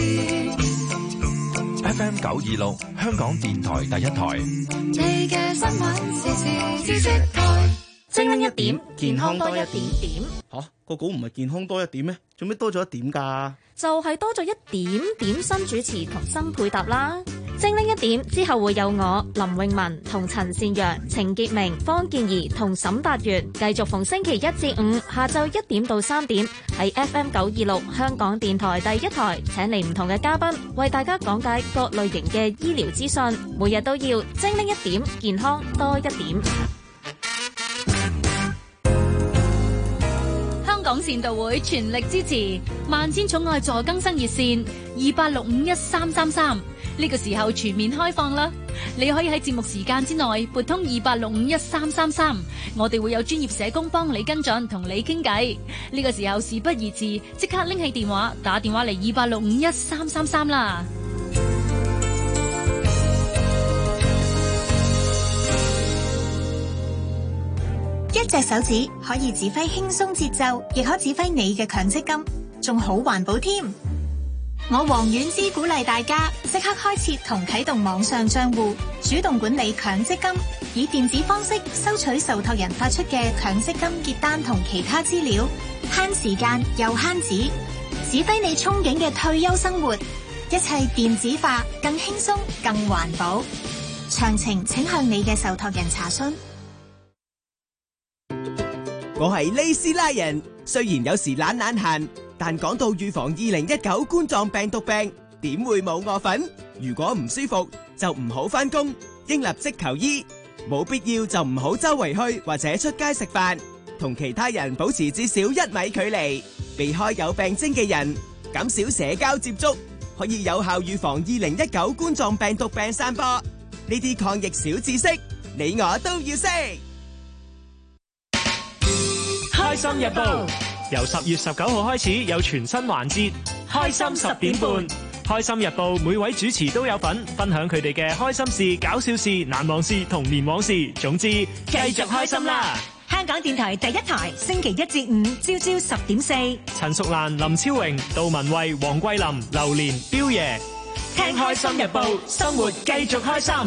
FM 926，香港電台第一台。 你嘅新聞時事知識台， 精靈一點，健康多一點。 嚇，個稿唔係健康多一點咩？做咩多咗一點㗎？ 就係多咗一點點新主持同新配搭啦。精靈一點之後會有我林詠雯同陳善陽、程潔明、方健儀同沈達元繼續逢星期1至5下晝1點到3點喺 FM 926香港電台第一台請嚟唔同嘅嘉賓為大家講解各類型嘅醫療資訊，每日都要精靈一點，健康多一點。 香港善導會全力支持萬千寵愛助更生熱線28651333，呢個時候全面開放啦！你可以喺節目時間之內撥通28651333，我哋會有專業社工幫你跟進同你傾偈。呢個時候事不宜遲，即刻拎起電話打電話嚟28651333啦！ 一隻手指可以指揮輕鬆節奏，亦可指揮你嘅強積金，仲好環保添。我黃婉芝鼓勵大家即刻開設同啟動網上賬戶，主動管理強積金，以電子方式收取受託人發出嘅強積金結單同其他資料，慳時間又慳紙，指揮你憧憬嘅退休生活，一切電子化，更輕鬆更環保。詳情請向你嘅受託人查詢。 我係利斯拉人，雖然有時懶閒，但講到預防2019冠狀病毒病，點會冇我份？如果唔舒服就唔好返工，應立即求醫，冇必要就唔好周圍去或者出街食飯，同其他人保持至少1米距離，避開有病徵嘅人，減少社交接觸，可以有效預防2019冠狀病毒病散播。呢啲抗疫小知識，你我都要識。 開心日報由10月19號開始有全新環節，開心10點半。開心日報每位主持都有份，分享佢哋嘅開心事、搞笑事、難忘事、童年往事。總之，繼續開心啦！ 香港電台第一台，星期1至5朝朝10點4。 陳淑蘭、林超榮、杜文慧、黃桂林、榴蓮、彪爺，聽開心日報，生活繼續開心。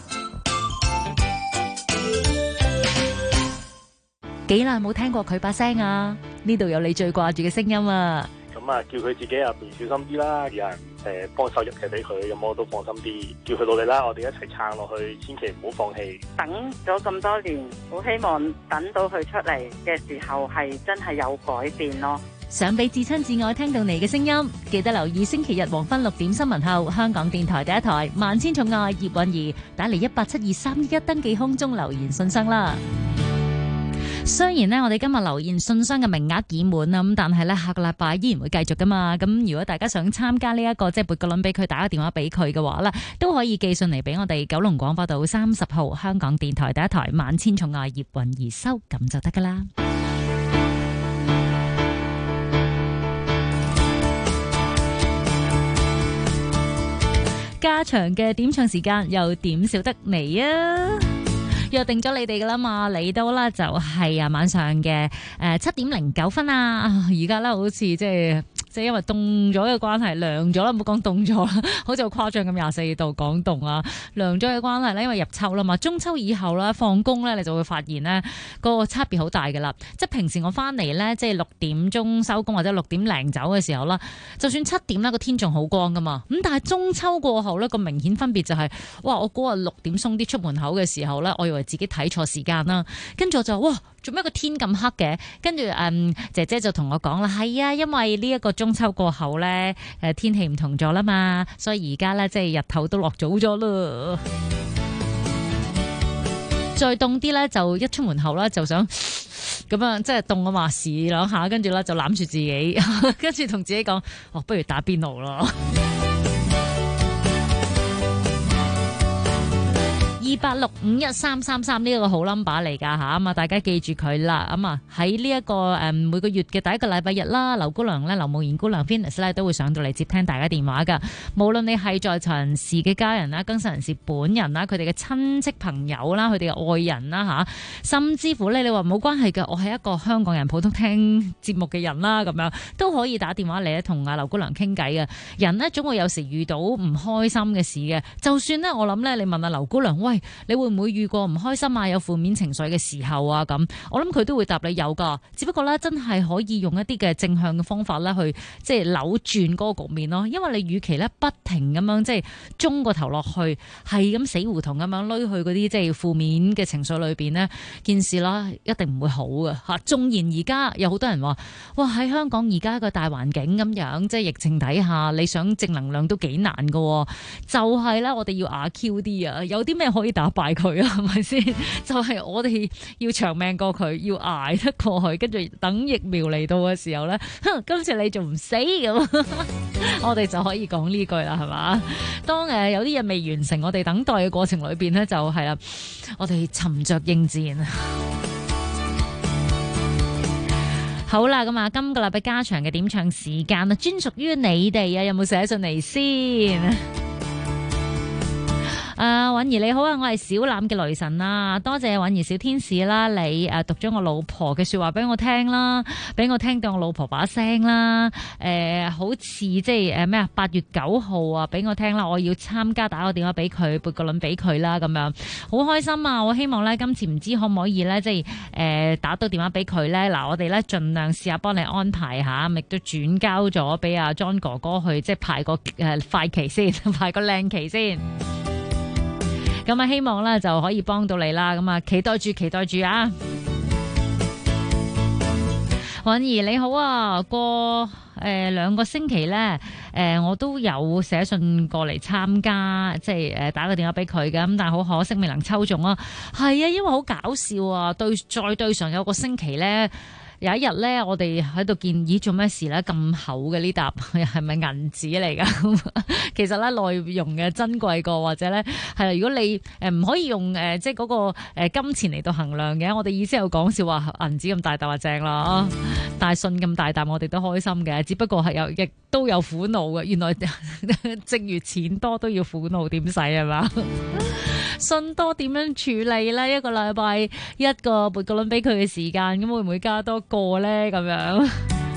幾耐冇聽過佢把聲啊？呢度有你最掛住嘅聲音啊！ 咁啊，叫佢自己入邊小心啲啦，有人幫手入劇俾佢，咁我都放心啲。叫佢努力啦，我哋一齊撐落去，千祈唔好放棄。 等咗咁多年，好希望等到佢出嚟嘅時候係真係有改變咯。 想俾至親至愛聽到你嘅聲音，記得留意星期日黃昏6點新聞後，香港電台第一台萬千寵愛葉韻儀打嚟1872311登記空中留言信箱啦。 雖然呢，我哋今日留言信箱嘅名額已滿啦，咁但係呢，下個禮拜依然會繼續噶嘛。咁如果大家想參加呢一個即係撥個輪俾佢，打個電話俾佢嘅話呢，都可以寄信嚟俾我哋九龍廣播道30號香港電台第一台萬千寵愛葉韻儀收，咁就得噶啦。加長嘅點唱時間又點少得你啊！約定咗你哋噶啦嘛，嚟到啦就係晚上嘅7:09啊！而家咧好似即係因為凍咗嘅關係，涼咗啦，唔好講凍咗啦，好似好誇張咁24度講凍啊！涼咗嘅關係咧，因為入秋啦嘛，中秋以後啦，放工咧你就會發現咧個差別好大噶啦。即係平時我翻嚟咧，即係6點鐘收工或者6點零走嘅時候啦，就算7點啦個天仲好光噶嘛。咁但係中秋過後咧個明顯分別就係，哇！我嗰日6點鬆啲出門口嘅時候咧，我以為自己睇錯時間啦，跟住我就哇，做咩個天咁黑嘅？跟住姐姐就同我講啦，係啊，因為呢一個中秋過後咧，天氣唔同咗啦嘛，所以而家咧即係日頭都落早咗啦。再凍啲咧，就一出門口啦，就想咁樣即係凍啊嘛，試兩下，跟住咧就攬住自己，跟住同自己講，哦，不如打邊爐咯。2865133呢個好 number 嚟㗎吓，咁啊大家記住佢啦。咁啊喺呢一個每個月嘅第一個禮拜日啦，劉姑娘咧，劉慕賢姑娘 Venus 咧都會上到嚟接聽大家電話㗎。無論你係在場人士嘅家人啦、更生人士本人啦、佢哋嘅親戚朋友啦、佢哋嘅愛人啦吓，甚至乎咧你話冇關係嘅，我係一個香港人普通聽節目嘅人啦，咁樣都可以打電話嚟咧同阿劉姑娘傾偈嘅。人呢總會有時遇到唔開心嘅事嘅，就算呢，我諗咧你問阿劉姑娘，喂，你會唔會遇過唔開心啊？有負面情緒嘅時候啊？咁我諗佢都會答你有噶，只不過咧真係可以用一啲嘅正向嘅方法咧去即係扭轉嗰個局面咯。因為你與其咧不停咁樣即係中個頭落去，係咁死胡同咁樣攏去嗰啲即係負面嘅情緒裏邊呢，件事啦一定唔會好嘅吓。縱然而家有好多人話，哇喺香港而家個大環境咁樣，即係疫情底下，你想正能量都幾難噶。就係咧，我哋要阿 Q 啲啊，有啲咩可以打敗佢啊？係咪先？就係我哋要長命過佢，要捱得過去，跟住等疫苗嚟到嘅時候咧，今次你仲唔死咁？我哋就可以講呢句啦，係嘛？當有啲嘢未完成，我哋等待嘅過程裏邊咧，就係啦，我哋沉着應戰。好啦，咁啊，今個禮拜加長嘅點唱時間啊，專屬於你哋啊，有冇寫信嚟先？韻儀你好啊，我係小欖嘅雷神啊，多謝韻儀小天使啦，你讀咗我老婆嘅說話俾我聽啦，俾我聽到我老婆把聲啦，好似即係咩啊，8月9號啊，俾我聽啦，我要參加，打個電話俾佢，撥個輪俾佢啦，咁樣好開心啊！我希望咧今次唔知可唔可以咧，即係打到電話俾佢咧，嗱我哋咧盡量試下幫你安排下，亦都轉交咗俾阿 John 哥哥去即係排個快期先，排個靚期先。咁啊，希望咧就可以幫到你啦。咁啊，期待住啊！韻儀你好啊，過2個星期咧，我都有寫信過嚟參加，即係打個電話俾佢嘅。咁但係好可惜未能抽中啊。係啊，因為好搞笑啊，再對上有個星期咧。有一日咧，我哋喺度見，咦做咩事咧？咁厚嘅呢沓係咪銀紙嚟㗎？其實咧內容嘅珍貴過，或者咧係啦。如果你唔可以用即係嗰個金錢嚟到衡量嘅，我哋意思有講笑話銀紙咁大沓就正啦，但係信咁大沓我哋都開心嘅，只不過係亦都有苦惱嘅。原來正如錢多都要苦惱，點使係嘛？信多點樣處理咧？一個禮拜一個撥個輪俾佢嘅時間，咁會唔會加多個咧？咁樣，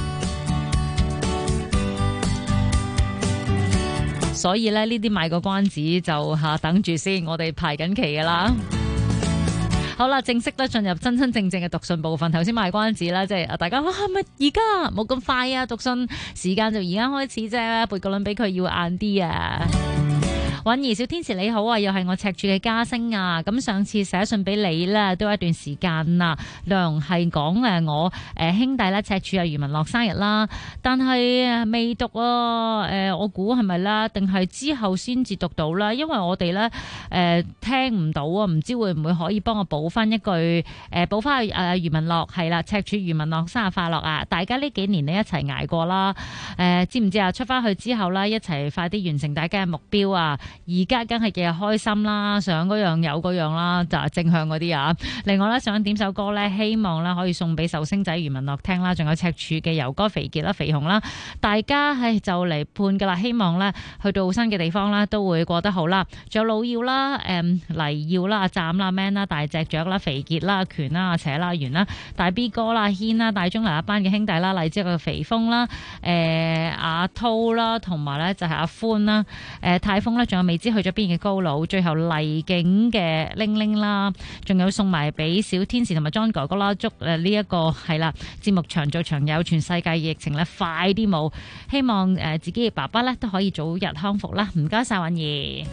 所以咧呢啲賣個關子就等住先，我哋排緊期噶啦。好啦，正式咧進入真真正正嘅讀信部分。頭先賣關子啦，即係大家係咪而家冇咁快啊？讀信時間就而家開始啫，撥個輪俾佢要晏啲啊！ 韻兒小天使你好啊，又係我赤柱嘅家星啊。咁上次寫信俾你咧，都有一段時間啦。量係講我兄弟咧赤柱啊余文樂生日啦，但係未讀啊。我估係咪啦？定係之後先至讀到啦？因為我哋咧聽唔到啊，唔知會唔會可以幫我補翻一句補翻余文樂係啦，赤柱余文樂生日快樂啊！大家呢幾年你一齊捱過啦，知唔知啊？出翻去之後啦，一齊快啲完成大家嘅目標啊！而家梗係日日開心啦，想嗰樣有嗰樣啦，就係正向嗰啲啊！另外咧，想點首歌咧，希望咧可以送俾壽星仔余文樂聽啦，仲有赤柱嘅遊哥肥傑啦、肥紅啦，大家係就嚟判噶啦，希望咧去到新嘅地方啦，都會過得好啦。仲有老耀啦、黎耀啦、阿湛啦、Man 啦、大隻雀啦、肥傑啦、阿權啦、阿扯啦、袁啦、大 B 哥啦、軒啦、大中嚟一班嘅兄弟啦、荔枝嘅肥峰啦、阿濤啦，同埋咧就係阿歡啦、泰豐啦，仲有未知去咗邊嘅高佬，最後麗景嘅玲玲啦，仲有送埋俾小天使同埋 John 哥哥啦，祝呢一個係啦節目長做長有，全世界疫情咧快啲冇，希望自己嘅爸爸咧都可以早日康復啦，唔該晒韻兒。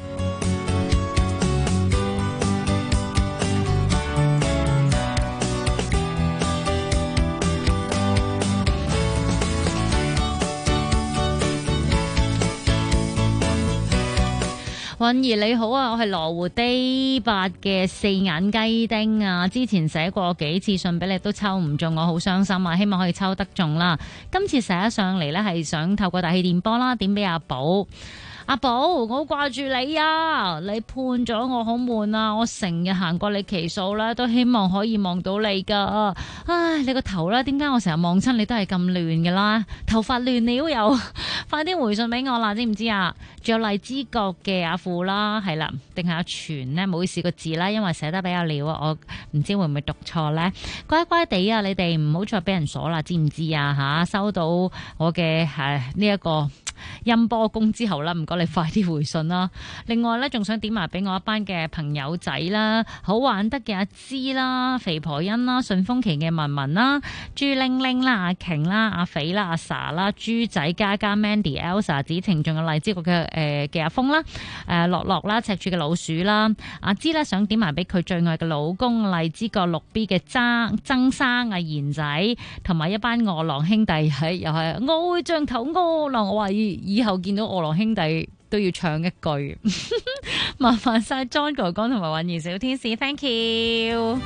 韻兒你好啊，我係羅湖 D8 嘅四眼雞丁啊，之前寫過幾次信俾你都抽唔中，我好傷心啊，希望可以抽得中啦。今次寫咗上嚟呢，係想透過大氣電波啦，點俾阿寶。阿寶，我好掛住你啊！你判咗我好悶啊！我成日行過你期數啦，都希望可以望到你噶。唉，你個頭咧，點解我成日望親你都係咁亂嘅啦？頭髮亂了又，快啲回信俾我啦，知唔知啊？仲有荔枝角嘅阿富啦，係啦，定係阿全呢？唔好意思個字啦，因為寫得比較潦啊，我唔知會唔會讀錯呢？乖乖地啊，你哋唔好再俾人鎖啦，知唔知啊？吓，收到我嘅呢一個音波工之後啦，唔該你快啲回信啦。另外咧，仲想點埋俾我一班嘅朋友仔啦，好玩得嘅阿芝啦、肥婆欣啦、順風奇嘅文文啦、朱玲玲啦、阿瓊啦、阿肥啦、阿 sa 啦、豬仔嘉嘉、Mandy、Elsa、子晴，仲有荔枝角嘅阿峰啦、樂樂啦、赤柱嘅老鼠啦、阿芝咧想點埋俾佢最愛嘅老公荔枝角6B 嘅曾生阿賢仔，同埋一班餓狼兄弟又係我會將頭餓狼，我話以後見到餓狼兄弟都要唱一句，麻煩晒 John 哥哥同埋韻兒小天使 ，thank you。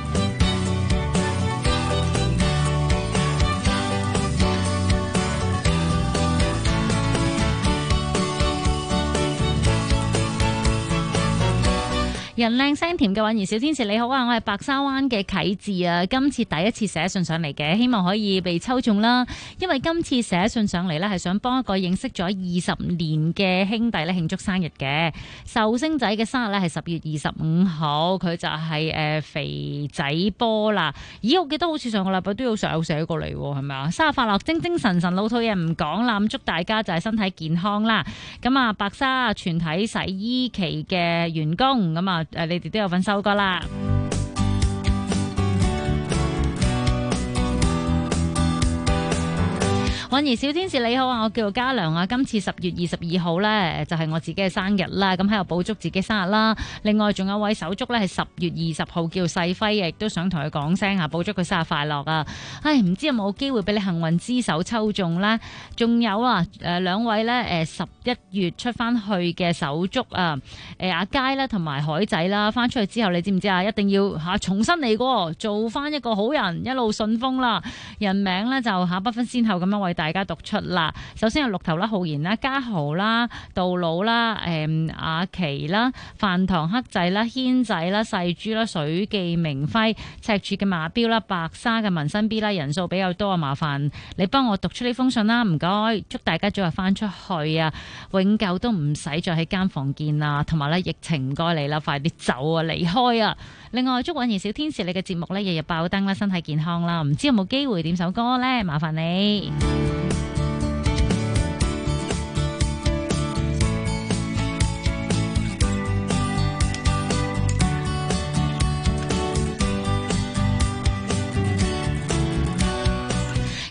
人靚聲甜嘅韻兒小天使你好啊，我係白沙灣嘅啟智啊，今次第一次寫信上嚟嘅，希望可以被抽中啦。因為今次寫信上嚟呢，係想幫一個認識咗20年嘅兄弟咧慶祝生日嘅。壽星仔嘅生日呢係10月25號，佢就係肥仔波啦。咦，我記得好似上個禮拜都有寫過嚟，係咪啊？生日快樂，精精神神，老土嘢唔講啦，咁祝大家就係身體健康啦。咁啊，白沙全體洗衣期嘅員工咁啊。你哋都有份收歌啦。韻兒小天使你好啊，我叫做嘉良啊，今次10月22號呢，就係我自己嘅生日啦，咁喺度補祝自己生日啦。另外仲有位手足呢，係10月20號叫細輝嘅，亦都想同佢講聲啊，補祝佢生日快樂啊！唉，唔知有冇機會俾你幸運之手抽中呢？仲有啊，兩位呢，11月出翻去嘅手足啊，阿佳啦同埋海仔啦，翻出去之後你知唔知啊？一定要重新嚟過，做翻一個好人，一路順風啦。人名呢，就不分先後咁樣為大家讀出啦。首先有綠頭啦、浩然啦、家豪啦、杜老啦、阿琪啦、飯堂黑仔啦、軒仔啦、細豬啦、水記明輝、赤柱嘅馬標啦、白沙嘅紋身 B 啦，人數比較多啊，麻煩你幫我讀出呢封信啦，唔該。祝大家早日翻出去啊，永久都唔使再喺間房見啊，同埋咧疫情唔該你啦，快啲走啊，離開啊。另外祝韻兒小天使你嘅節目咧日日爆燈啦，身體健康啦，唔知有冇機會點首歌呢？麻煩你。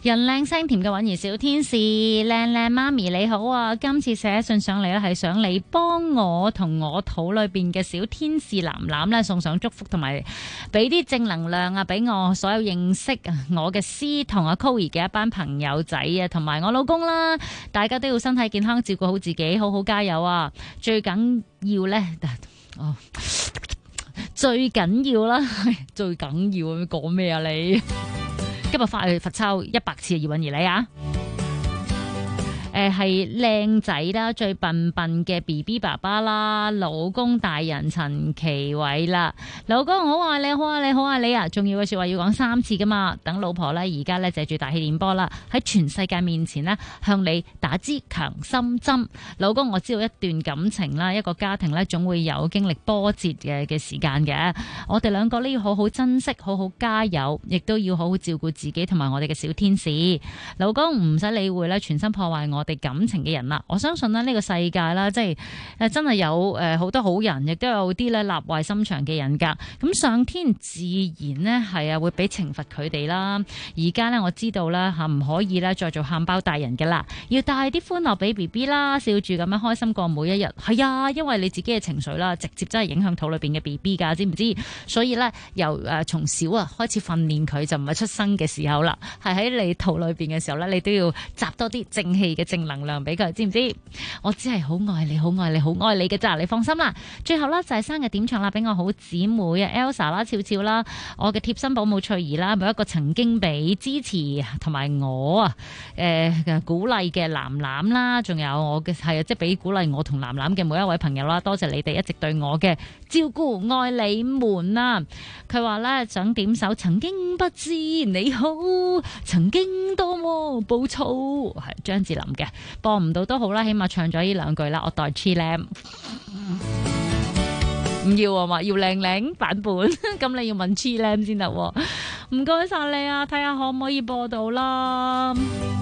人靚聲甜嘅韻兒小天使，靚靚媽咪你好啊！今次寫信上嚟咧，係想你幫我同我肚裏邊嘅小天使藍藍咧送上祝福，同埋俾啲正能量啊，俾我所有認識我嘅詩同阿 Coy 嘅一班朋友仔啊，同埋我老公啦，大家都要身體健康，照顧好自己，好好加油啊！最緊要咧，最緊要啦，最緊要講咩啊你？今日發去罰抄100次葉韻兒你啊！係靚仔啦，最笨笨嘅 BB 爸爸啦，老公大人陳其偉啦，老公好啊，你好啊，你好啊，你啊，重要嘅說話要講3次噶嘛，等老婆呢，而家呢，借住大氣電波啦，喺全世界面前呢，向你打支強心針。老公，我知道一段感情啦，一個家庭呢，總會有經歷波折嘅時間嘅，我哋兩個呢，要好好珍惜，好好加油，亦都要好好照顧自己同埋我哋嘅小天使。老公唔使理會咧，全心破壞我哋感情嘅人啦，我相信咧呢個世界啦，即係真係有好多好人，亦都有啲咧立壞心腸嘅人格。咁上天自然呢係啊會俾懲罰佢哋啦。而家呢，我知道啦吓，唔可以咧再做喊包大人嘅啦，要帶啲歡樂俾 BB 啦，笑住咁樣開心過每一日。係啊，因為你自己嘅情緒啦，直接真係影響肚裏邊嘅 BB 噶，知唔知？所以呢，由從小啊開始訓練佢，就唔係出生嘅時候啦，係喺你肚裏邊嘅時候呢，你都要集多啲正氣嘅正能量俾佢，知唔知？我只係好愛你，好愛你，好愛你嘅咋，你放心啦。最後啦就係生日點唱啦，俾我好姊妹啊 Elsa 啦、俏俏啦，我嘅貼心保姆翠兒啦，每一個曾經俾支持同埋我啊鼓勵嘅藍藍啦，仲有我嘅係啊，即係俾鼓勵我同藍藍嘅每一位朋友啦，多謝你哋一直對我嘅照顧，愛你們啊！佢話咧想點首曾經不知你好，曾經多麼暴躁，係張智霖嘅，播唔到都好啦，起碼唱咗呢2句啦，我代 Chilam 唔要啊嘛，要靚靚版本，咁你要問 Chilam 先得，唔該晒你啊，睇下可唔可以播到啦。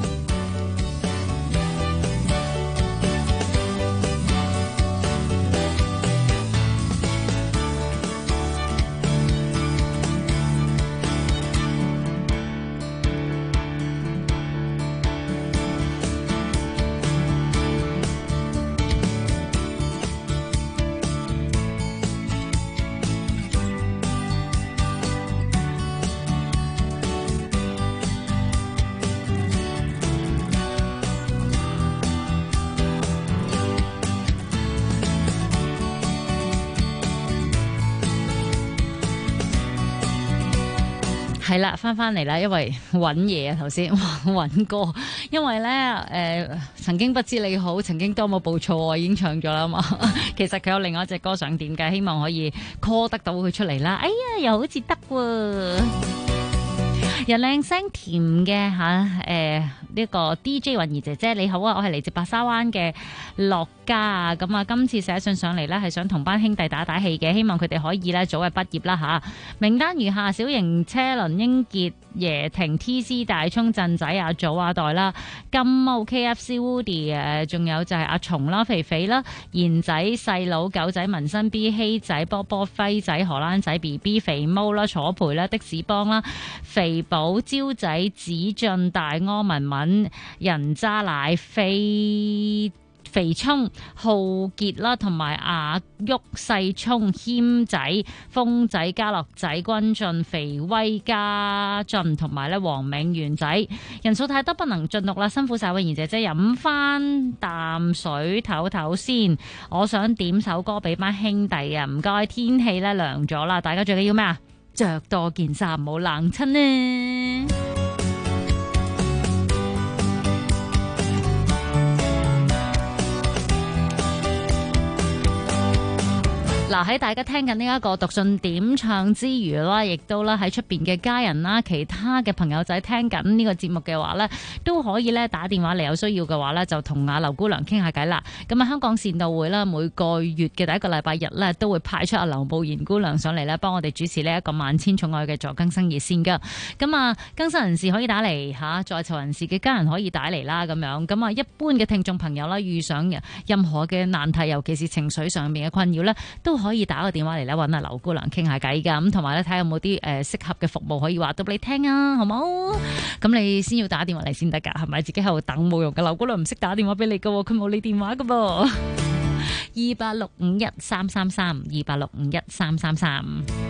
係啦，翻嚟啦，因為揾嘢啊，頭先揾歌，因為咧曾經不知你好，曾經多麼暴躁，我已經唱咗啦嘛。其實佢有另外一隻歌想點嘅，希望可以 call 得到佢出嚟啦。哎呀，又好似得喎，人靚聲甜嘅吓，呢個 DJ 韻兒姐姐你好啊，我係嚟自白沙灣嘅樂嘉啊，咁啊今次寫信上嚟呢，係想同班兄弟打打氣嘅，希望佢哋可以呢早日畢業啦吓。名單如下：小型車輪、英傑、椰亭、TC、大涌、鎮仔、阿祖、阿代啦、金毛、KFC、Woody 仲有就係阿松啦、肥肥啦、賢仔、細佬、狗仔、紋身 B、希仔、波波、輝仔、荷蘭仔、BB、肥毛啦、楚培啦、的士幫啦、肥寶、招仔、子俊、大柯、文文、人渣奶、肥聰、浩傑啦，同埋阿旭、細聰、謙仔、風仔、家樂仔、君俊、肥威、家俊，同埋咧黃明元仔，人數太多不能盡錄啦，辛苦晒慧賢姐姐，飲翻啖水唞唞先。我想點首歌俾班兄弟啊，唔該。天氣咧涼咗啦，大家最緊要咩啊？着多件衫，唔好冷親呢。嗱，喺大家聽緊呢一個讀信點唱之餘啦，亦都啦喺出邊嘅家人啦，其他嘅朋友仔聽緊呢個節目嘅話呢，都可以咧打電話嚟，有需要嘅話呢，就同阿劉姑娘傾下偈啦。咁啊，香港善導會啦，每個月嘅第一個禮拜日呢，都會派出阿劉慕賢姑娘上嚟呢，幫我哋主持呢一個萬千寵愛嘅助更生熱線噶。咁啊，更生人士可以打嚟吓，在囚人士嘅家人可以打嚟啦，咁樣。咁啊，一般嘅聽眾朋友啦，遇上任何嘅難題，尤其是情緒上面嘅困擾呢，都可以打個電話嚟咧，揾阿劉姑娘傾下偈噶，咁同埋咧睇下有冇啲適合嘅服務可以話到俾你聽啊，好冇？ 咁你先要打電話嚟先得㗎，係咪？自己喺度等冇用㗎，劉姑娘唔識打電話俾你㗎喎，佢冇你電話㗎噃。28651333，28651333。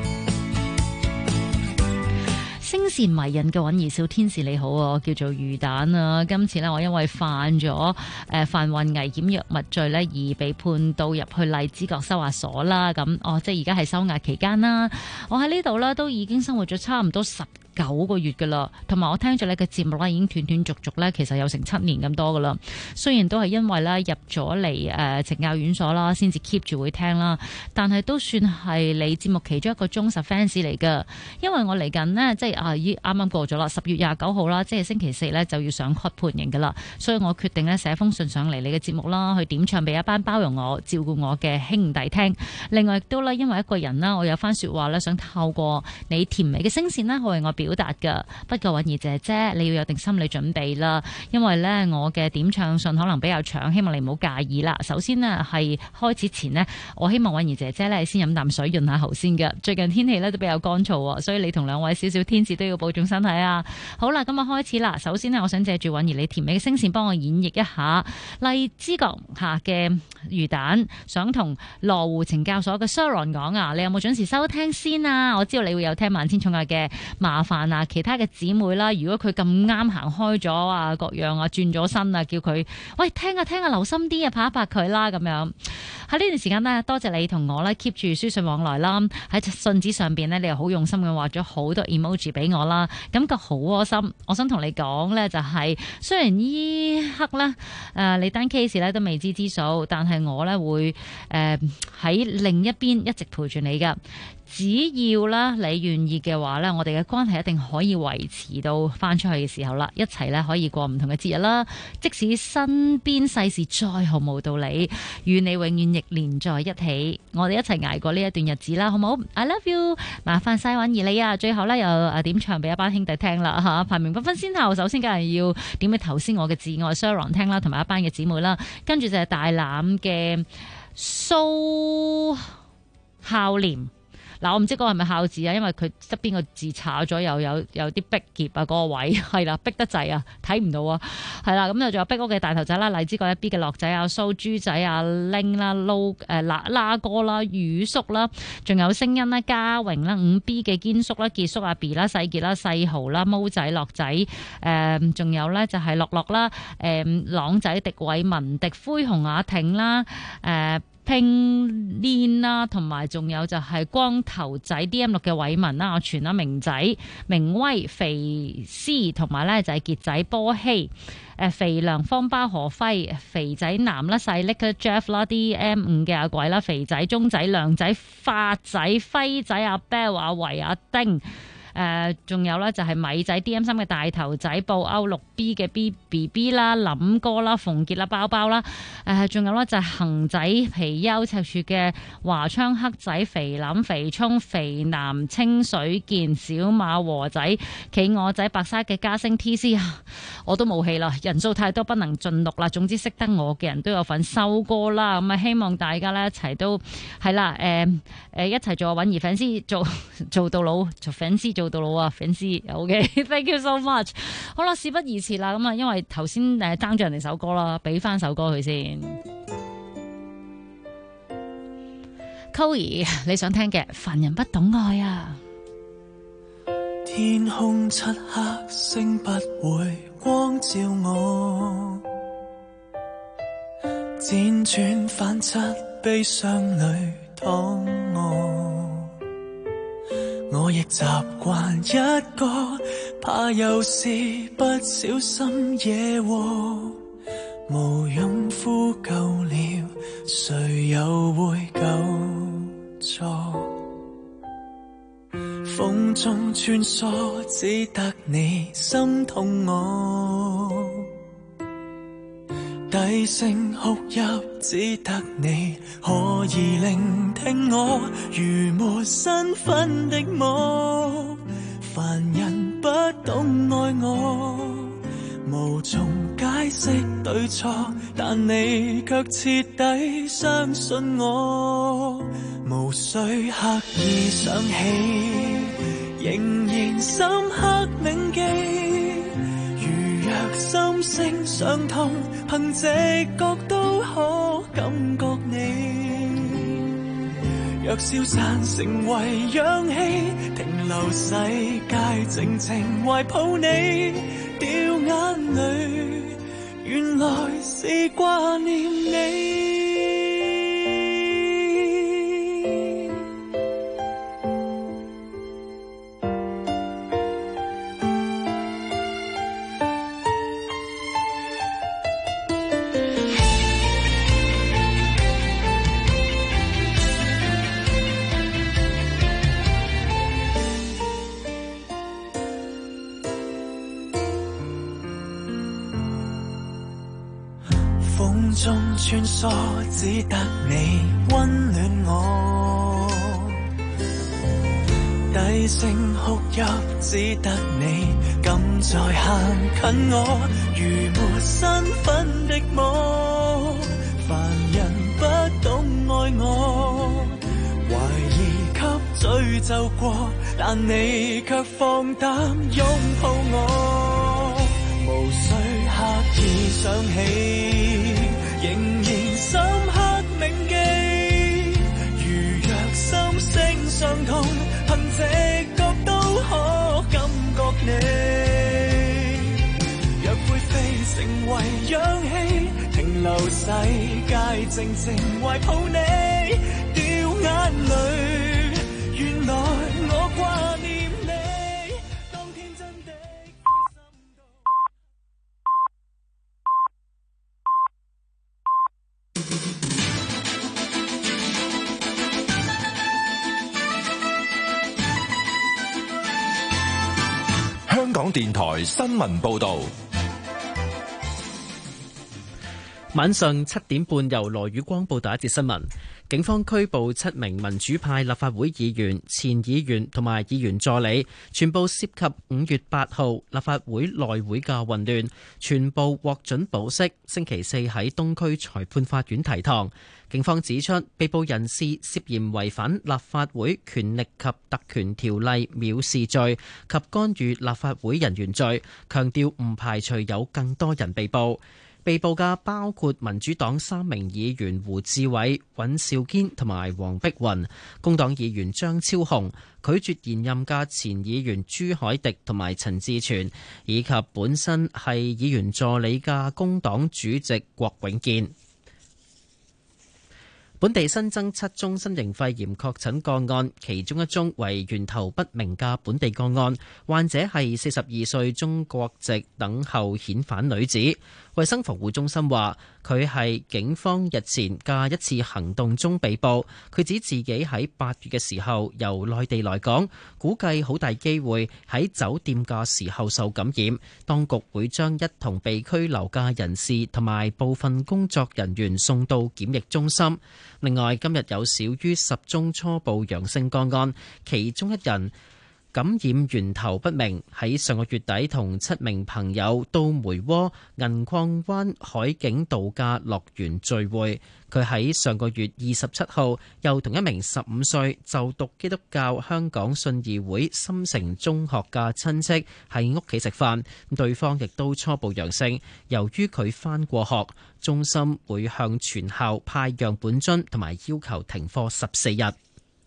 聲線迷人嘅韻兒小天使你好啊，叫做魚蛋啊。今次呢，我因為犯咗販運危險藥物罪呢，而被判到入去荔枝角收押所啦。咁即係而家係收押期間啦。我喺呢度呢，都已經生活咗差唔多19個月噶啦，同埋我聽咗你嘅節目咧，已經斷斷續續咧，其實有成7年咁多噶啦。雖然都係因為咧入咗嚟懲教院所啦，先至 keep 住會聽啦，但係都算係你節目其中一個忠實 fans 嚟噶。因為我嚟緊呢，即係啱啱過咗啦，10月29號啦，即係星期4咧就要上 court 判刑噶啦，所以我決定咧寫封信上嚟你嘅節目啦，去點唱俾一班包容我、照顧我嘅兄弟聽。另外亦都咧，因為一個人啦，我有番說話咧，想透過你甜美嘅聲線咧，去為我表達噶。不過韻兒姐姐，你要有定心理準備啦，因為咧我嘅點唱信可能比較長，希望你唔好介意啦。首先呢，係開始前呢，我希望韻兒姐姐咧先飲啖水潤下喉先嘅。最近天氣咧都比較乾燥，所以你同兩位小小天使都要保重身體啊。好啦，咁啊開始啦。首先呢，我想借住韻兒你甜美嘅聲線幫我演繹一下荔枝角下嘅魚蛋，想同羅湖懲教所嘅 Sharon 講啊，你有冇準時收聽先啊？我知道你會有聽萬千寵愛嘅麻煩啊，其他嘅姊妹啦，如果佢咁啱行開咗啊，各樣啊轉咗身啊，叫佢喂聽啊，留心啲啊，拍一拍佢啦咁樣。喺呢段時間呢，多謝你同我咧 keep 住書信往來啦。喺信紙上邊呢，你又好用心咁畫咗好多 emoji 俾我啦，感覺好窩心。我想同你講呢，就係雖然依刻呢，你單 case 咧都未知之數，但係我呢會喺另一邊一直陪住你噶。只要啦，你願意嘅話呢，我哋嘅關係一定可以維持到翻出去嘅時候啦，一齊呢可以過唔同嘅節日啦。即使身邊世事再毫無道理，與你永遠亦連在一起，我哋一齊捱過呢一段日子啦，好唔好 ？I love you， 麻煩晒韻兒你啊！最後呢，又點唱俾一班兄弟聽啦嚇，排名不分先後，首先梗係要點俾頭先我嘅摯愛 Sharon 聽啦，同埋一班嘅姊妹啦，跟住就係大欖嘅蘇孝廉。嗱，我唔知嗰個係咪孝字啊，因為佢側邊個字查咗，又有啲逼劫啊，嗰個位係啦，逼得滯啊，睇唔到啊，係啦，咁就仲有逼屋嘅大頭仔啦，荔枝角一 B 嘅樂仔啊，蘇豬仔啊，拎啦，拉哥啦，雨叔啦，仲有聲音啦，嘉榮啦，5B 嘅堅叔啦，傑叔阿 B 啦，細傑啦，細豪啦，毛仔樂仔，仲有咧就係樂樂啦，朗仔、狄偉文、狄灰熊、阿挺啦，拼練啦，同埋仲有就係光頭仔 DM6 嘅偉文啦，阿全啦，明仔、明威、肥師，同埋咧就係傑仔、波希、肥良、方包、何輝、肥仔男啦、細力嘅 Jeff 啦、DM5 嘅阿鬼啦、肥仔、鐘仔、亮仔、發仔、輝仔、阿 Bell、阿維、阿丁。仲有咧就係米仔 DM3 嘅大頭仔，布歐 6B 嘅 BB 啦，林哥啦，馮傑啦，包包啦，仲有咧就係恒仔皮優赤柱嘅華昌黑仔，肥林肥聰肥男清水健小馬和仔企鵝仔白沙嘅嘉星 TC 啊，我都冇氣啦，人數太多不能盡錄啦。總之識得我嘅人都有份收歌啦，咁啊希望大家咧一齊都係啦，一齊做韻兒粉絲，做到老，做粉絲做到老啊！粉絲 OK，thank you so much。好啦，事不宜遲啦，咁啊，因為頭先爭咗人哋首歌啦，俾翻首歌佢先。Cory， 你想聽嘅《凡人不懂愛》啊。 天空漆黑，星不會光照我，輾轉反側，悲傷裏躺臥。我亦習慣一個，怕有事不小心惹禍，無用呼救了，誰又會救助？風中穿梭，只得你心痛我，低聲哭泣，只得你可以聆聽我，如沒身份的我，凡人不懂愛我，無從解釋對錯，但你卻徹底相信我，無需刻意想起，仍然深刻銘記， 心聲相通，憑直覺都可感覺你。若消散成為氧氣，停留世界靜靜懷抱你，掉眼淚，原來是掛念你。風中穿梭，只得你溫暖我；低聲哭泣，只得你敢再行近我。如沒身份的我，凡人不懂愛我，懷疑給詛咒過，但你卻放膽擁抱我，無需刻意想起，仍然深刻銘記。如若心聲相通，憑直覺都可感覺你。若會飛成為氧氣，停留世界靜靜懷抱你，掉眼淚，原來我掛念你。當天真的香港電台新聞報道。 晚上7點半，由羅宇光報道一節新聞。警方拘捕7名民主派立法會議員、前議員同埋議員助理，全部涉及5月8號立法會內會嘅混亂，全部獲准保釋，星期四喺東區裁判法院提堂。警方指出，被捕人士涉嫌違反立法會權力及特權條例藐視罪及干預立法會人員罪，強調唔排除有更多人被捕。被捕嘅包括民主黨3名議員胡志偉、尹兆堅同埋黃碧雲，工黨議員張超雄，拒絕延任嘅前議員朱凱廸同埋陳志全，以及本身係議員助理嘅工黨主席郭永健。本地新增7宗新型肺炎確診個案，其中1宗為源頭不明嘅本地個案，患者係42歲中國籍等候遣返女子。衛生防護中心話，佢係警方日前嘅一次行動中被捕。佢指自己喺8月嘅時候由內地來港，估計好大機會喺酒店嘅時候受感染。當局會將一同被拘留嘅人士同埋部分工作人員送到檢疫中心。另外，今日有少於10宗初步陽性個案，其中1人感染源頭不明，喺上個月底同7名朋友到梅窩銀礦灣海景度假樂園聚會。佢喺上個月27號又同一名15歲就讀基督教香港信義會深城中學嘅親戚喺屋企食飯，對方亦都初步陽性。由於佢返過學，中心會向全校派樣本樽同埋要求停課14日。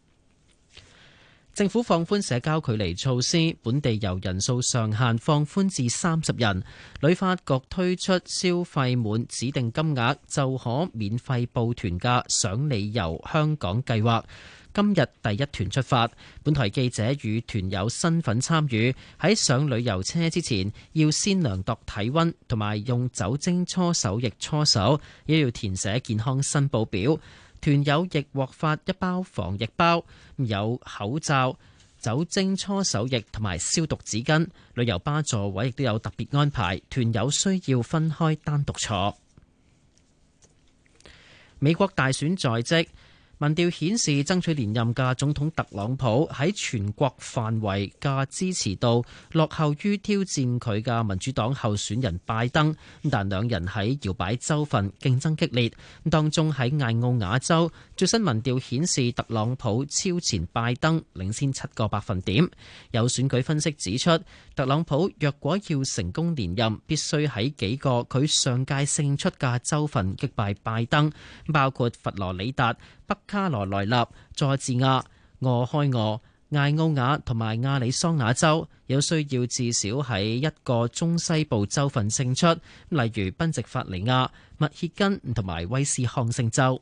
政府放寬社交距離措施，本地遊人數上限放寬至30人。旅發局推出消費滿指定金額就可免費報團嘅賞你遊香港計劃，今日第一團出發。本台記者與團友身份參與，喺上旅遊車之前要先量度體溫，同埋用酒精搓手液搓手，亦要填寫健康申報表。團友亦獲發一包防疫包，有口罩、酒精搓手液同埋消毒紙巾。旅遊巴座位亦都有特別安排，團友需要分開單獨坐。美國大選在即， 民調顯示，爭取連任嘅總統特朗普喺全國範圍嘅支持度落後於挑戰佢嘅民主黨候選人拜登，但兩人喺搖擺州份競爭激烈。當中喺艾奧瓦州，最新民調顯示特朗普超前拜登，領先7個百分點。有選舉分析指出，特朗普若果要成功連任，必須喺幾個佢上屆勝出嘅州份擊敗拜登，包括佛羅里達、北卡羅來納、佐治亞、俄亥俄、艾奧瓦同埋亞利桑那州，有需要至少喺一個中西部州份勝出，例如賓夕法尼亞、密歇根同埋威斯康星州。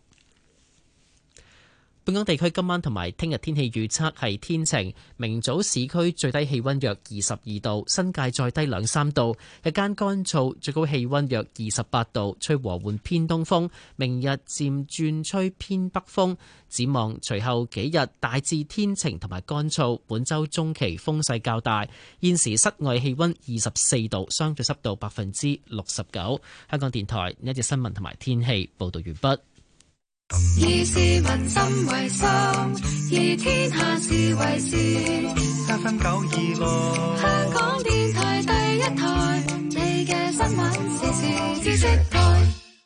本港地區今晚同埋聽日天氣預測係天晴，明早市區最低氣溫約22度，新界再低2-3度，日間乾燥，最高氣溫約28度，吹和緩偏東風，明日漸轉吹偏北風。展望隨後幾日大致天晴同埋乾燥，本週中期風勢較大。現時室外氣溫24度，相對濕度69%。香港電台呢一節新聞同埋天氣報道完畢。 以市民心為心，以天下事為事。 FM 926， 香港電台第一台，你嘅新聞時事知識台。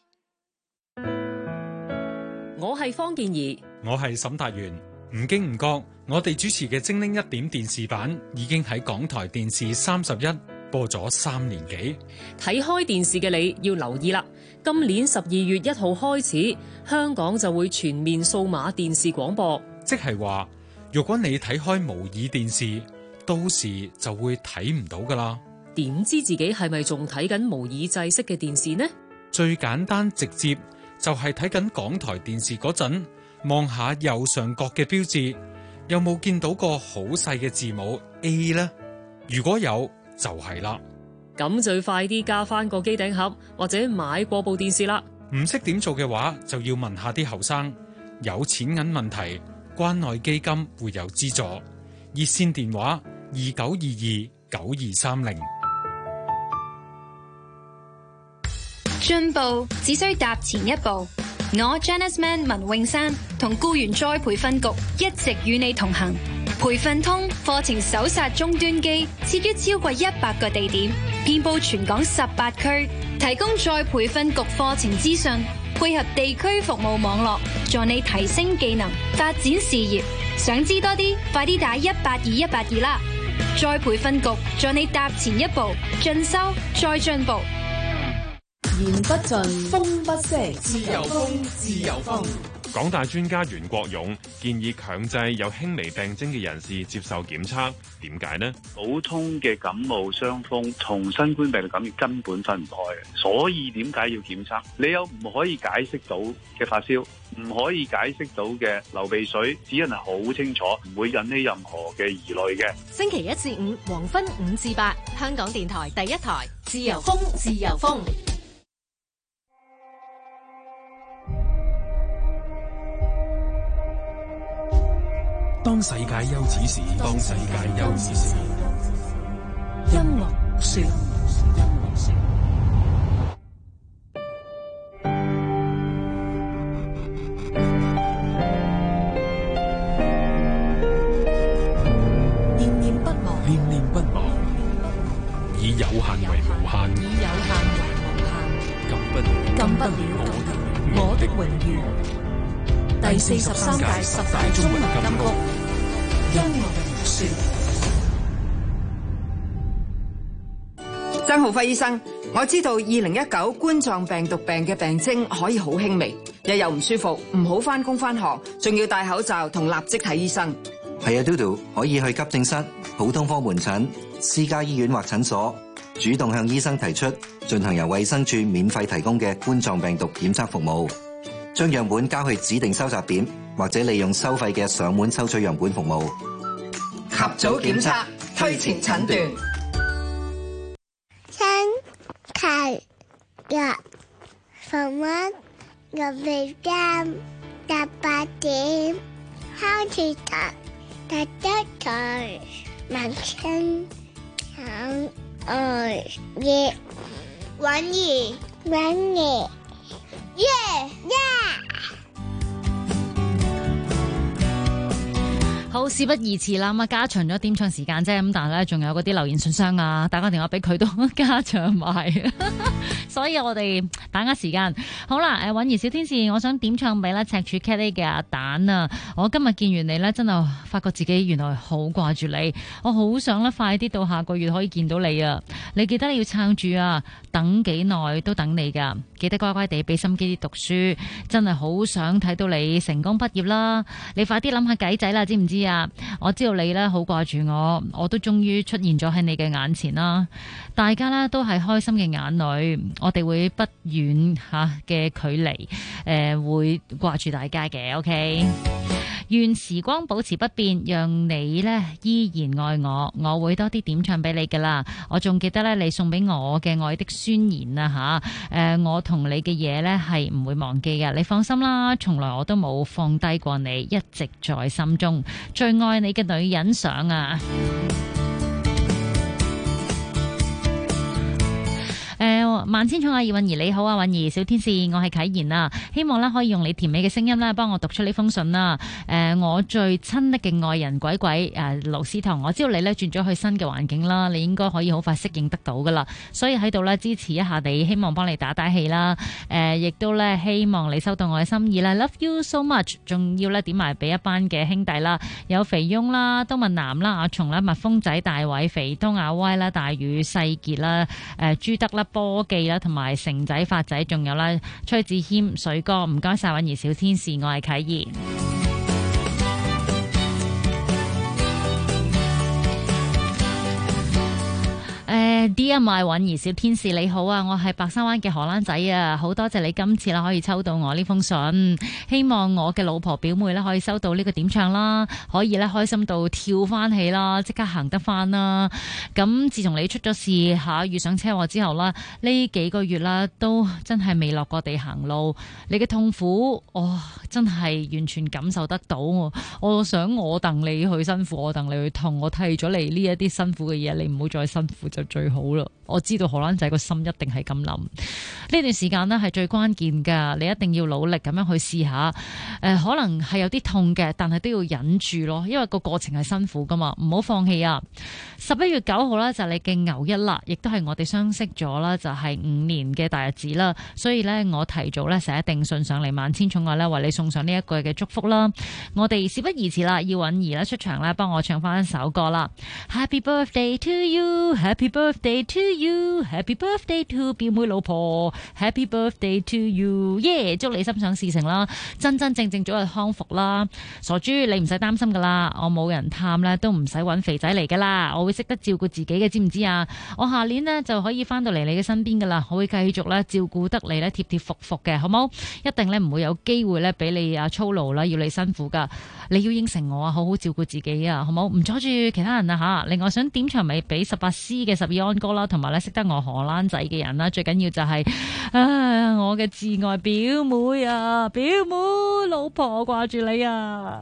我係方健儀， 我係沈達元。唔經唔覺，我哋主持嘅精靈一點電視版已經喺港台電視31播咗3年幾。 睇開電視嘅你要留意啦！今年12月1號開始，香港就會全面數碼電視廣播。 即係話，如果你睇開模擬電視，到時就會睇唔到噶啦。 點知自己係咪仲睇緊模擬制式嘅電視呢？ 最簡單直接就係睇緊港台電視嗰陣，望下右上角嘅標誌，有冇見到個好細嘅字母 A 呢？如果有，就係啦。 咁就快啲加翻個機頂盒，或者買過部電視啦。 唔識點做嘅話，就要問下啲後生。有錢銀問題，關愛基金會有資助。熱線電話29229230。 進步只需踏前一步。我 Janice Man 文詠珊同僱員再培訓局一直與你同行。培訓通課程搜殺終端機設於超過100個地點，遍佈全港18區，提供再培訓局課程資訊，配合地區服務網絡，助你提升技能，發展事業。想知多啲，快啲打182182啦！再培訓局助你踏前一步，進修再進步。 言不盡，風不息， 自由風，自由風。 港大專家袁國勇建議強制有輕微病徵嘅人士接受檢測，點解呢？ 普通嘅感冒傷風同新冠病毒感染根本分唔開嘅，所以點解要檢測？你有唔可以解釋到嘅發燒，唔可以解釋到嘅流鼻水，指引係好清楚，唔會引起任何嘅疑慮嘅。 星期1至5黃昏5至8，香港電台第一台，自由風，自由風。 當世界休止時， 音樂說，念念不忘， 以有限為無限， 禁不了我的榮譽。第43屆10大中文金曲音樂說。 曾浩輝醫生，我知道2019冠狀病毒病嘅病徵可以好輕微，日又唔舒服，唔好返工返學，仲要戴口罩同立即睇醫生。 係啊，嘟嘟可以去急症室、普通科門診、私家醫院或診所，主動向醫生提出進行由衛生署免費提供嘅冠狀病毒檢測服務。將樣本交去指定收集點，或者利用收費嘅上門收取樣本服務。 及早檢測，推前診斷。 星期日逢晚6時18點，開始第一台晚清響愛夜婉兒耶耶！ 好，事不宜遲啦，咁啊加長咗點唱時間啫，咁但係咧仲有嗰啲留言信箱啊，打個電話俾佢都加長埋，所以我哋打握時間。好啦，韻兒小天使，我想點唱俾咧赤柱 Cat A 嘅阿蛋啊！我今日見完你咧，真係發覺自己原來好掛住你，我好想咧快啲到下個月可以見到你啊！你記得你要撐住啊，等幾耐都等你噶，記得乖乖地俾心機啲讀書，真係好想睇到你成功畢業啦！你快啲諗下計仔啦，知唔知啊？我知道你咧好掛住我都終於出現咗喺你嘅眼前啦！大家咧都係開心嘅眼淚，我哋會不遠嘅距離，會掛住大家嘅。OK， 願時光保持不變，讓你咧依然愛我，我會多啲點唱俾你噶啦。我仲記得咧你送俾我嘅愛的宣言啊吓，我同你嘅嘢咧係唔會忘記嘅，你放心啦，從來我都冇放低過你，一直在心中，最愛你嘅女人相啊！萬千寵愛葉韻兒，你好啊，韻兒小天使，我係啟賢啊，希望咧可以用你甜美嘅聲音咧幫我讀出呢封信啦。我最親昵嘅愛人鬼鬼盧思彤，我知道你咧轉咗去新嘅環境啦，你應該可以好快適應得到噶啦，所以喺度咧支持一下你，希望幫你打打氣啦。亦都咧希望你收到我嘅心意啦 ，Love you so much， 仲要咧點埋俾一班嘅兄弟啦，有肥翁啦、東文南啦、阿松啦、蜜蜂仔、大偉、肥東、阿威啦、大宇、細傑啦、朱德啦、波記啦，同埋成仔、發仔，仲有啦崔志謙、水哥，唔該晒韻兒小天使，我係啟賢。Dear my 韻兒小天使你好啊，我係白沙灣嘅荷蘭仔啊，好多謝你今次啦可以抽到我呢封信，希望我嘅老婆表妹咧可以收到呢個點唱啦，可以咧開心到跳翻起啦，即刻行得翻啦。咁自從你出咗事吓遇上車禍之後啦，呢幾個月啦都真係未落過地行路，你嘅痛苦真係完全感受得到。我想我戥你去辛苦，我戥你去痛，我替咗你呢一啲辛苦嘅嘢，你唔好再辛苦就最好啦。我知道荷蘭仔個心一定係咁諗，呢段時間呢係最關鍵噶，你一定要努力咁樣去試下。可能係有啲痛嘅，但係都要忍住咯，因為個過程係辛苦噶嘛，唔好放棄啊！11月9號呢就係你嘅牛一啦，亦都係我哋相識咗啦，就係5年嘅大日子啦。所以呢，我提早呢寫一定信上嚟，萬千寵愛呢為你送上呢一句嘅祝福啦。我哋事不宜遲啦，要韻兒呢出場呢幫我唱翻一首歌啦。Happy birthday to you, Happy birthday to you, Happy birthday to 表妹老婆 Happy birthday to you， 耶！祝你心想事成啦，真真正正早日康復啦。傻豬，你唔使擔心噶啦，我冇人探咧都唔使揾肥仔嚟噶啦，我會識得照顧自己嘅，知唔知啊？我下年呢就可以翻到嚟你嘅身邊噶啦，我會繼續咧照顧得你咧貼貼服服嘅，好冇？一定咧唔會有機會咧俾你操勞啦，要你辛苦噶，你要應承我啊，好好照顧自己啊，好冇？唔阻住其他人啊吓。另外想點場咪俾18C 嘅12安歌啦，同埋咧識得我荷蘭仔嘅人啦，最緊要就係我嘅摯愛表妹啊，表妹老婆掛住你啊！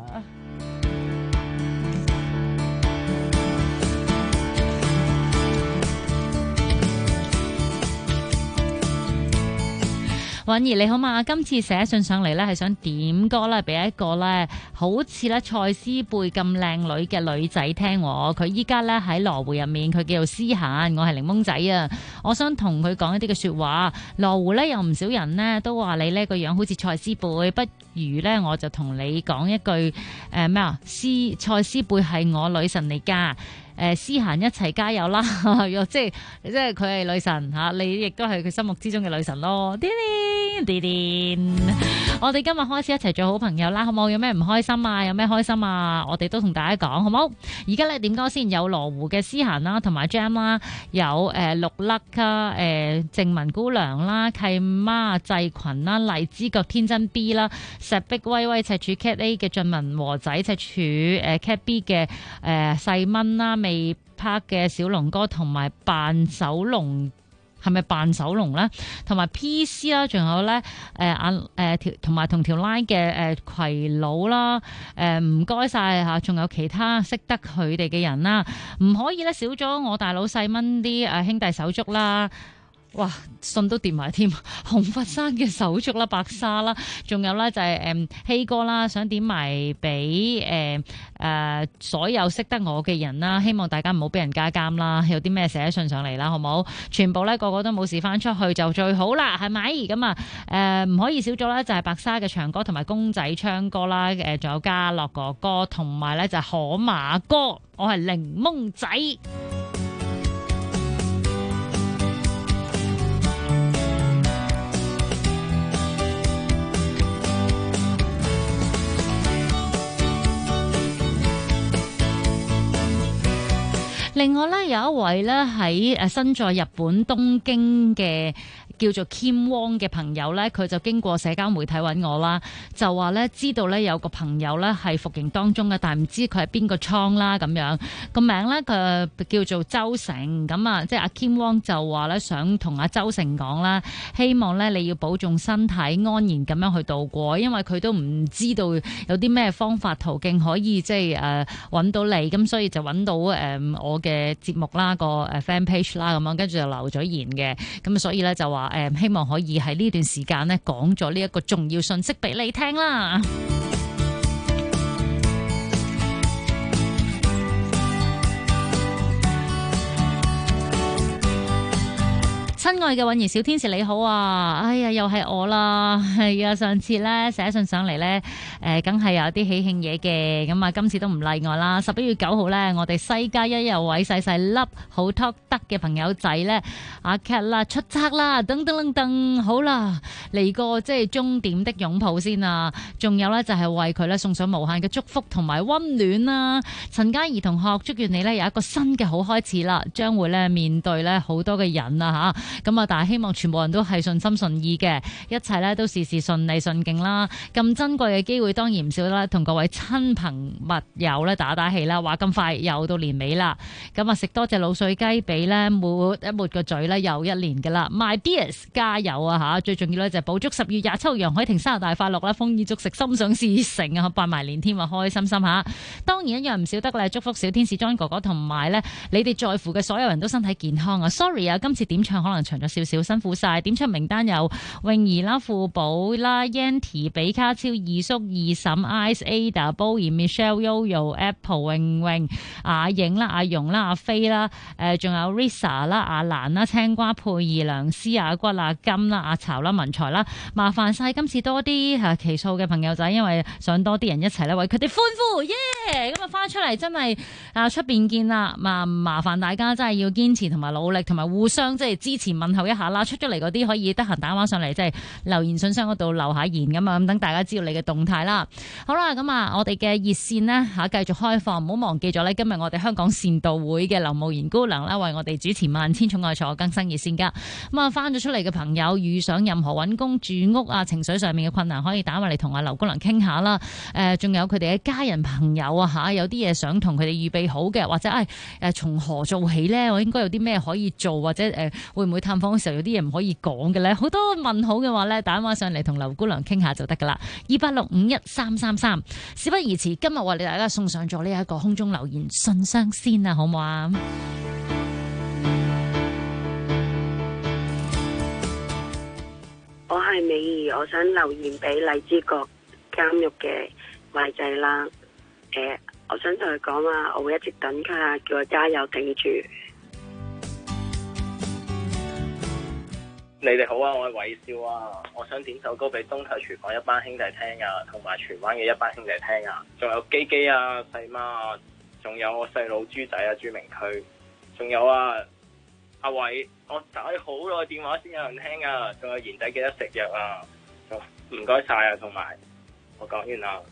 韻兒你好嘛？今次寫信上嚟呢係想點歌啦，俾一個呢好似呢蔡思貝咁靚女嘅女仔聽喎。佢依家呢喺羅湖入面，佢叫做思嫻，我係檸檬仔啊。我想同佢講一啲嘅說話。羅湖呢有唔少人呢都話你呢個樣好似蔡思貝，不如呢我就同你講一句蔡思貝係我女神嚟㗎。思嫻一齊加油啦！即係佢係女神吓，你亦都係佢心目之中嘅女神咯。我哋今日開始一齊做好朋友啦，好冇？有咩唔開心啊？有咩開心啊？我哋都同大家講，好冇？而家咧點歌先？有羅湖嘅思嫻啦，同埋 Jam 啦，有綠粒卡靜文姑娘啦，契媽濟群啦，荔枝角天真 B 啦，石壁威威赤柱 Cat A 嘅俊文和仔，赤柱Cat B 嘅細蚊啦，未拍嘅小龍哥，同埋扮手龍。係咪扮手龍咧？同埋 PC 啦，仲有咧同埋同條 line 嘅葵佬啦，唔該晒嚇，仲有其他識得佢哋嘅人啦，唔可以咧少咗我大佬細蚊啲兄弟手足啦。 哇，信都掂埋添，紅佛山嘅手足啦，白沙啦，仲有咧就係希哥啦，想點埋俾所有識得我嘅人啦，希望大家唔好俾人加監啦，有啲咩寫信上嚟啦，好冇？全部咧個個都冇事翻出去就最好啦，係咪？咁啊唔可以少咗咧，就係白沙嘅長哥同埋公仔昌哥啦，仲有家樂哥哥，同埋咧就係可馬哥，我係檸檬仔。另外咧，有一位咧喺身在日本東京嘅叫做 Kim Wong 嘅朋友咧，佢就經過社交媒體揾我啦，就話咧知道咧有個朋友咧係服刑當中嘅，但係唔知佢係邊個倉啦咁樣。個名咧佢叫做周成，咁啊即係阿 Kim Wong 就話咧想同阿周成講啦，希望咧你要保重身體，安然咁樣去度過，因為佢都唔知道有啲咩方法途徑可以即係揾到你，咁所以就揾到我嘅節目啦，個fan page 啦咁樣，跟住就留咗言嘅，咁所以咧就話希望可以喺呢段時間咧講咗呢一個重要信息俾你聽啦。親愛嘅韻兒小天使你好啊，哎呀又係我啦，係啊，上次咧寫信上嚟咧，梗係有啲喜慶嘢嘅，咁啊今次都唔例外啦。11月9號咧，我哋西加一有位細細粒好 talk 得嘅朋友仔咧，阿 Cat 啦出冊啦，噔噔噔噔，好啦，嚟個即係終點的擁抱先啊，仲有咧就係為佢咧送上無限嘅祝福同埋溫暖啦。陳嘉怡同學，祝願你咧有一個新嘅好開始啦，將會咧面對咧好多嘅人啊吓。咁啊，但係希望全部人都係順心順意嘅，一切咧都事事順利順境啦。咁珍貴嘅機會當然唔少啦，同各位親朋密友咧打打氣啦。話咁快又到年尾啦，咁啊食多隻滷水雞髀咧抹一抹個嘴咧又一年噶啦。My dears 加油啊吓！最重要咧就係補祝10月27號楊海婷生日大快樂啦，豐衣足食心想事成啊，拜埋年添啊，開開心心吓。當然一樣唔少得咧，祝福小天使 John 哥哥同埋咧你哋在乎嘅所有人都身體健康啊。Sorry 啊，今次點唱可能長咗少少，辛苦晒。點出名單有泳兒啦、富寶啦、Yanty、比卡超、二叔、二嬸、Ice、Ada、Bowie、Michelle、Yoyo、Apple、泳泳、阿影啦、阿容啦、阿飛啦，仲有 Risa 啦、阿蘭啦、青瓜、佩兒、梁思、阿骨、阿金啦、阿巢啦、文才啦，麻煩晒今次多啲期數嘅朋友仔，因為想多啲人一齊咧為佢哋歡呼，耶！咁啊翻出嚟真係出邊見啦，麻煩大家真係要堅持同埋努力，同埋互相即係支持問候一下啦。出咗嚟嗰啲可以得閒打電話上嚟，即係留言信箱嗰度留下言咁啊，咁等大家知道你嘅動態啦。好啦，咁啊，我哋嘅熱線呢，繼續開放，唔好忘記咗呢。今日我哋香港善道會嘅劉慕賢姑娘啦，為我哋主持萬千寵愛助我更新熱線噶。咁啊，翻咗出嚟嘅朋友遇上任何揾工、住屋啊、情緒上面嘅困難，可以打埋嚟同阿劉姑娘傾下啦。仲有佢哋嘅家人朋友啊吓，有啲嘢想同佢哋預備好嘅，或者從何做起呢？我應該有啲咩可以做，或者會唔會探訪嘅時候有啲嘢唔可以講嘅咧？好多問號嘅話咧，打電話上嚟同劉姑娘傾下就得噶啦。28651333，事不宜遲，今日為大家送上咗呢一個空中留言信箱先啊，好唔好啊？ 我係美儀，我想留言俾荔枝角監獄嘅壞仔啦。我想同佢講話，我會一直等佢啊，叫佢加油頂住。 你哋好啊，我係韋少啊，我想點首歌俾東頭廚房一班兄弟聽啊，同埋荃灣嘅一班兄弟聽啊，仲有基基啊、細媽啊，仲有我細佬豬仔啊、朱明區，仲有啊阿偉，我打咗好耐電話先有人聽啊，仲有賢仔記得食藥啊，唔該晒啊，同埋我講完啦。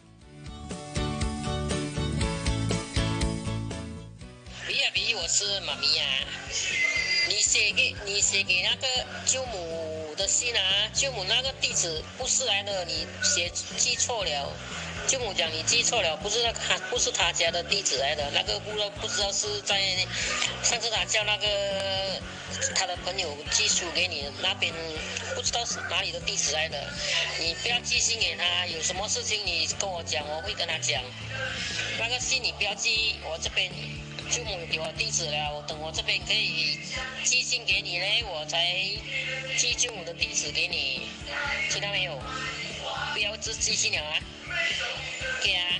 比，我是媽咪啊。你寫給那個舅母的信啊，舅母那個地址不是來的，你記錯了。舅母講你記錯了，不是他家的地址來的，那個不知道是在上次他叫那個他的朋友寄書給你，那邊不知道是哪裡的地址來的，你不要寄信給他，有什麼事情你跟我講，我會跟他講。那個信你不要寄，我這邊舅母给我地址了，我等我这边可以寄信给你呢，我才寄舅母的地址给你，听到没有？不要寄信了啊！给啊！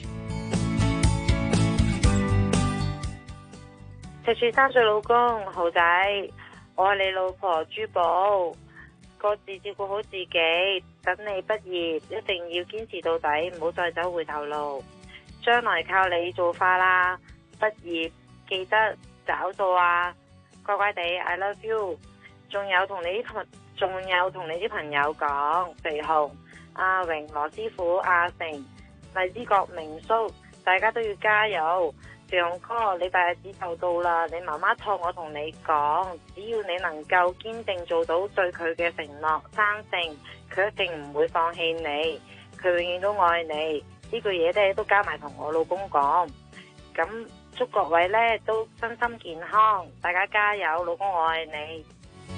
赤柱3歲老公豪仔，我係你老婆珠寶，各自照顧好自己，等你畢業一定要堅持到底，唔好再走回頭路。將來靠你做花啦，畢業記得找到啊，乖乖地 I love you。仲有同你啲朋友講，肥紅、阿榮、羅師傅、阿成、荔枝角明叔，大家都要加油。肥紅哥，你大日子就到啦，你媽媽託我同你講，只要你能夠堅定做到對佢嘅承諾，生性，佢一定唔會放棄你，佢永遠都愛你。呢句嘢咧都加埋同我老公講，咁祝各位咧都身心健康，大家加油，老公我愛你。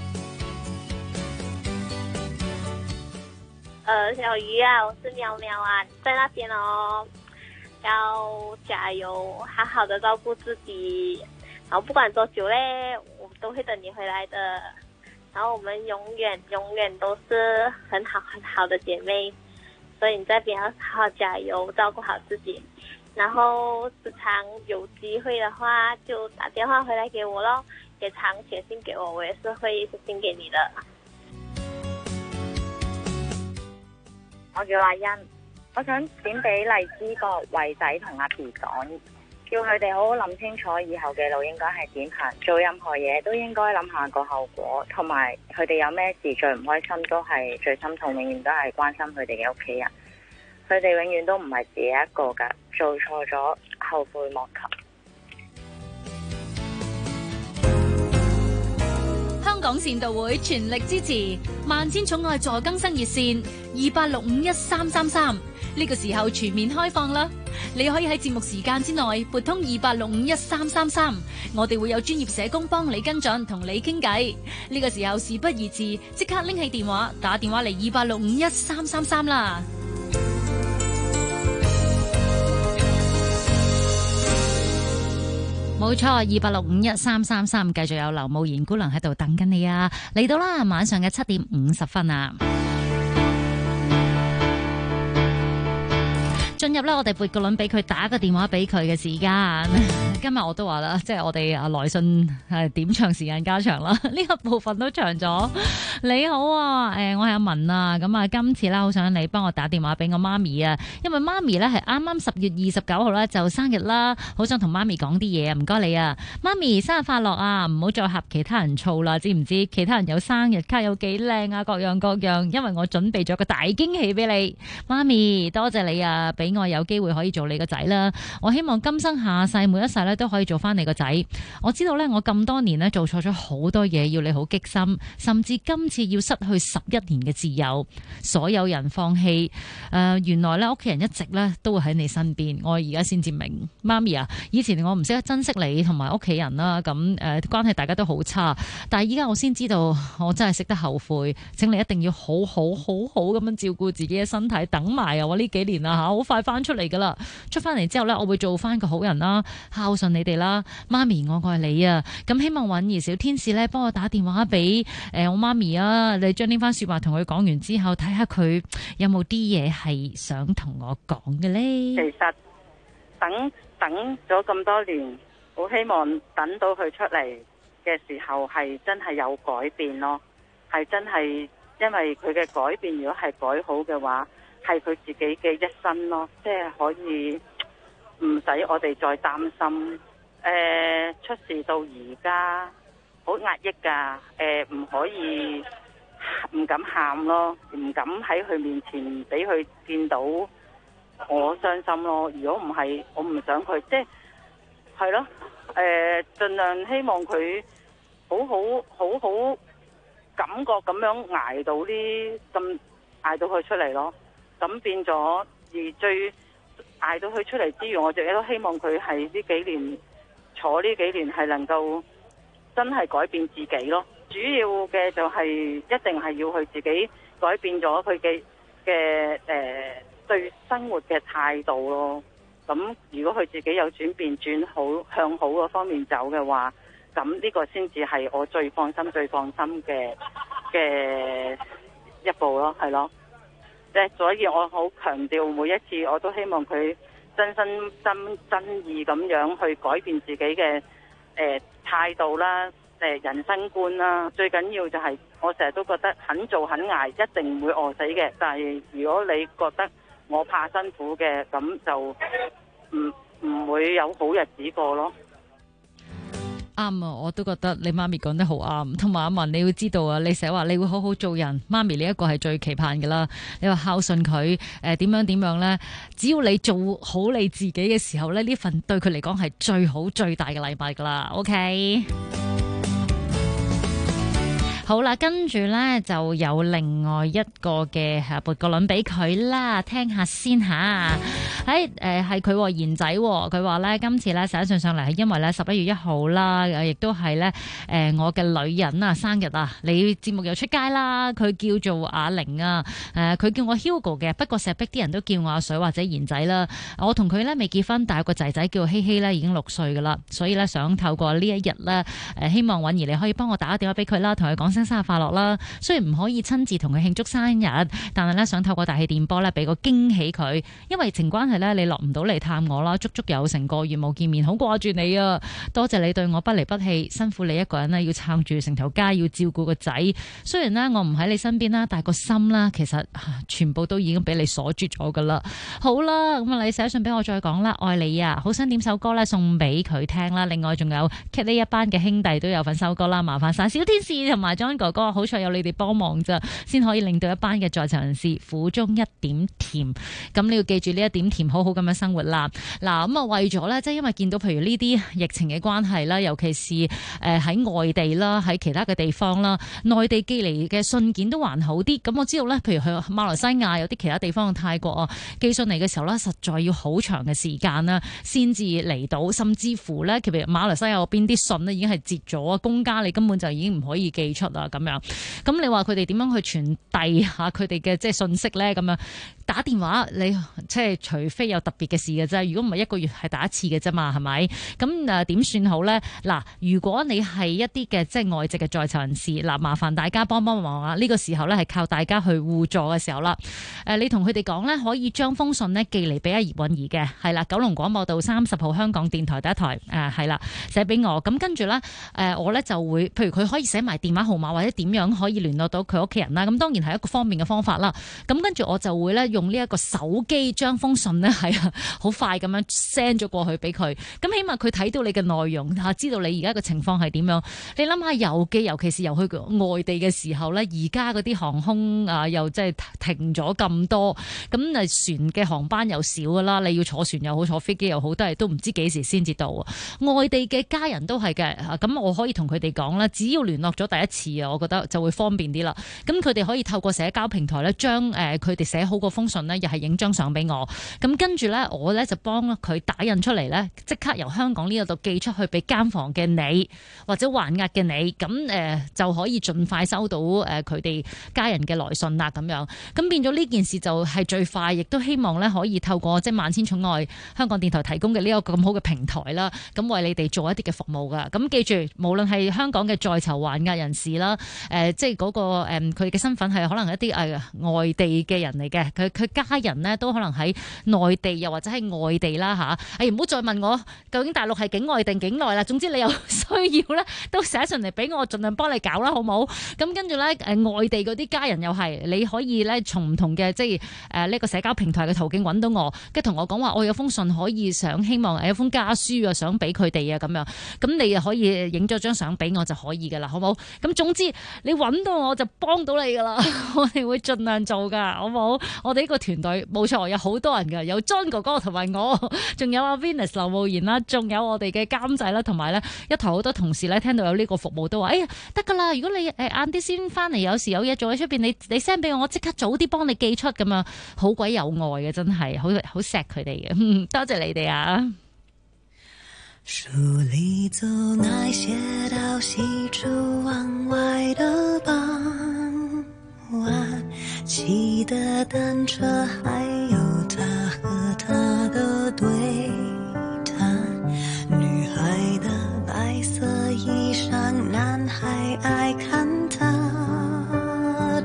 小魚啊，我是喵喵啊，在那邊哦，要加油，好好的照顧自己，然後不管多久咧，我都會等你回來的，然後我們永遠都是很好的姐妹。所以你在邊要好好加油，照顧好自己，然後時常有機會的話就打電話回來給我咯，也常寫信給我，我也是會寫信給你的。 我叫阿欣，我想點俾荔枝角偉仔同阿 B 講，叫佢哋好好諗清楚以後嘅路應該係點行，做任何嘢都應該諗下個後果，同埋佢哋有咩事最唔開心都係最心痛，永遠都係關心佢哋嘅屋企人，佢哋永遠都唔係自己一個噶，做錯咗後悔莫及。 香港善導會全力支持萬千寵愛助更生熱線28651333，呢個時候全面開放啦！你可以喺節目時間之內撥通28651333，我哋會有專業社工幫你跟進，同你傾偈。呢個時候事不宜遲，即刻拎起電話打電話嚟28651333啦！冇錯，28651333，繼續有劉慕賢姑娘喺度等緊你啊！嚟到啦，晚上嘅7:50啊！進入咧，我哋撥個輪俾佢打個電話俾佢嘅時間。今日我都話啦，即係我哋來信點唱時間加長啦，呢個部分都長咗。你好啊，我係阿文啊，咁啊，今次咧好想你幫我打電話俾我媽咪啊，因為媽咪咧係啱啱10月29號咧就生日啦，好想同媽咪講啲嘢啊，唔該你啊，媽咪生日快樂啊，唔好再呷其他人醋啦，知唔知？其他人有生日卡有幾靚啊，各樣各樣，因為我準備咗個大驚喜俾你，媽咪多謝你啊，俾我有機會可以做你個仔啦，我希望今生下世每一世咧都可以做翻你個仔。我知道咧，我咁多年咧做錯咗好多嘢，要你好激心，甚至今次要失去11年嘅自由，所有人放棄。原來咧屋企人一直咧都會喺你身邊，我而家先至明，媽咪啊，以前我唔識得珍惜你同埋屋企人啦，咁關係大家都好差，但係依家我先知道，我真係識得後悔，請你一定要好好咁樣照顧自己嘅身體，等埋啊，我呢幾年啊好快翻出嚟噶啦，出翻嚟之後咧，我會做翻個好人啦，孝順你哋啦，媽咪我愛你啊，咁希望允兒小天使咧幫我打電話俾我媽咪啊，你將呢番說話同佢講完之後，睇下佢有冇啲嘢係想同我講嘅咧。 其實等咗咁多年，好希望等到佢出嚟嘅時候係真係有改變咯，係真係因為佢嘅改變，如果係改好嘅話，係佢自己嘅一生咯，即係可以唔使我哋再擔心。出事到而家好壓抑噶，唔可以唔敢喊咯，唔敢喺佢面前俾佢見到我傷心咯。如果唔係，我唔想佢即係咯，盡量希望佢好感覺咁樣捱到捱到佢出嚟咯。咁變咗，而最捱到佢出嚟之餘，我亦都希望佢係呢幾年坐呢幾年係能夠真係改變自己咯。主要嘅就係一定係要佢自己改變咗佢嘅對生活嘅態度咯。 咁如果佢自己有轉變轉好向好嗰方面走嘅話，咁呢個先至係我最放心嘅一步咯，係咯。即係所以我好強調每一次我都希望佢真意咁樣去改變自己嘅態度啦，人生觀啦。最緊要就係我成日都覺得肯做肯捱一定唔會餓死嘅，但係如果你覺得我怕辛苦嘅，咁就唔會有好日子過咯。 啱啊！我都覺得你媽咪講得好啱，同埋阿文你要知道啊，你成日話你會好好做人，媽咪呢一個係最期盼㗎啦。你話孝順佢點樣呢？只要你做好你自己嘅時候呢，呢份對佢嚟講係最好最大嘅禮物㗎啦。OK。好啦，跟住呢就有另外一個嘅撥個輪俾佢啦，聽下先吓。係佢賢仔，佢話呢今次呢寫信上嚟係因為呢11月1號啦，亦都係呢我嘅女人啊生日啊，你節目又出街啦。佢叫做阿玲啊，佢叫我 Hugo 嘅，不過石壁啲人都叫我阿水或者賢仔啦。我同佢呢未結婚，但係個仔仔叫希希呢已經6歲噶啦，所以呢想透過呢一日呢，希望允兒你可以幫我打個電話俾佢啦，同佢講聲生日快樂啦。雖然唔可以親自同佢慶祝生日，但係咧想透過大氣電波咧俾個驚喜佢，因為情關係咧你落唔到嚟探我啦，足足有成個月冇見面，好掛住你啊！多謝你對我不離不棄，辛苦你一個人咧要撐住成頭家，要照顧個仔。雖然咧我唔喺你身邊啦，但係個心啦其實全部都已經俾你鎖住咗噶啦。好啦，咁啊你寫信俾我再講啦，愛你啊，好想點首歌咧送俾佢聽啦。另外仲有 Kit 呢一班嘅兄弟都有份收歌啦，麻煩晒小天使同埋 John 哥哥。好彩有你哋幫忙咋，先可以令到一班嘅在囚人士苦中一點甜。咁你要記住呢一點甜，好好咁樣生活啦。嗱，咁啊為咗呢，即係因為見到譬如呢啲疫情嘅關係啦，尤其是喺外地啦，喺其他嘅地方啦，內地寄嚟嘅信件都還好啲。咁我知道呢，譬如去馬來西亞有啲其他地方嘅泰國啊，寄信嚟嘅時候呢，實在要好長嘅時間啦，先至嚟到，甚至乎呢，其實馬來西亞嗰邊啲信呢已經係截咗啊，公家你根本就已經唔可以寄出啊咁樣。咁你話佢哋點樣去傳遞下佢哋嘅即係信息咧？咁樣打電話你即係除非有特別嘅事嘅啫，如果唔係一個月係打一次嘅啫嘛，係咪？咁點算好咧？嗱，如果你係一啲嘅即係外籍嘅在囚人士，嗱，麻煩大家幫幫忙啊！呢個時候咧係靠大家去互助嘅時候啦。你同佢哋講咧，可以將封信呢寄嚟俾阿葉韻儀嘅，係啦，九龍廣播道30號香港電台第一台，係啦，寫俾我。咁跟住咧，我咧就會，譬如佢可以寫埋電話號碼或者點樣可以聯絡到佢屋企人啦。咁當然係一個方便嘅方法啦。咁跟住我就會咧用呢一個手機將封信呢係好快咁樣 send 咗過去俾佢。咁起碼佢睇到你嘅內容嚇，知道你而家嘅情況係點樣。你諗下郵寄，尤其是由去外地嘅時候咧，而家嗰啲航空啊又即係停咗咁多，咁船嘅航班又少噶啦。你要坐船又好，坐飛機又好，都唔知幾時先至到。外地嘅家人都係嘅，咁我可以同佢哋講啦，只要聯絡咗第一次啊，我覺得就會方便啲啦。咁佢哋可以透過社交平台咧，將佢哋寫好個封信呢，又係影張相俾我。咁跟住咧，我咧就幫佢打印出嚟咧，即刻由香港呢度寄出去俾監房嘅你，或者還押嘅你。咁就可以盡快收到佢哋家人嘅來信啦。咁樣咁變咗呢件事就係最快，亦都希望咧可以透過即係萬千寵愛香港電台提供嘅呢一個咁好嘅平台啦，咁為你哋做一啲嘅服務噶。咁記住，無論係香港嘅在囚還押人士啦，即係嗰個佢嘅身份係可能一啲外地嘅人嚟嘅，佢家人呢都可能喺內地又或者喺外地啦吓。唔好再問我究竟大陸係境外定境內啦。總之你有需要咧，都寫信嚟俾我，盡量幫你搞啦，好冇？咁跟住咧，外地嗰啲家人又係你可以咧從唔同嘅即係呢個社交平台嘅途徑揾到我，跟住同我講話我有封信可以希望有封家書啊，想俾佢哋啊咁樣。咁你又可以影咗張相俾我就可以噶啦，好冇？咁總之你揾到我就幫到你噶啦，我哋會盡量做噶，好冇？我哋呢個團隊冇錯，有好多人噶，有 John 哥哥同埋我，仲有阿 Venus 劉慕賢啦，仲有我哋嘅監製啦，同埋咧一台好多同事咧聽到有呢個服務都話：哎呀得噶啦！如果你晏啲先翻嚟，有時有嘢做喺出邊，你 send 俾我，我即刻早啲幫你寄出咁樣，好鬼有愛嘅，真係好錫佢哋嘅，多謝你哋啊！ 書裡走那些到西出望外的傍晚，騎的單車，還有他和他的對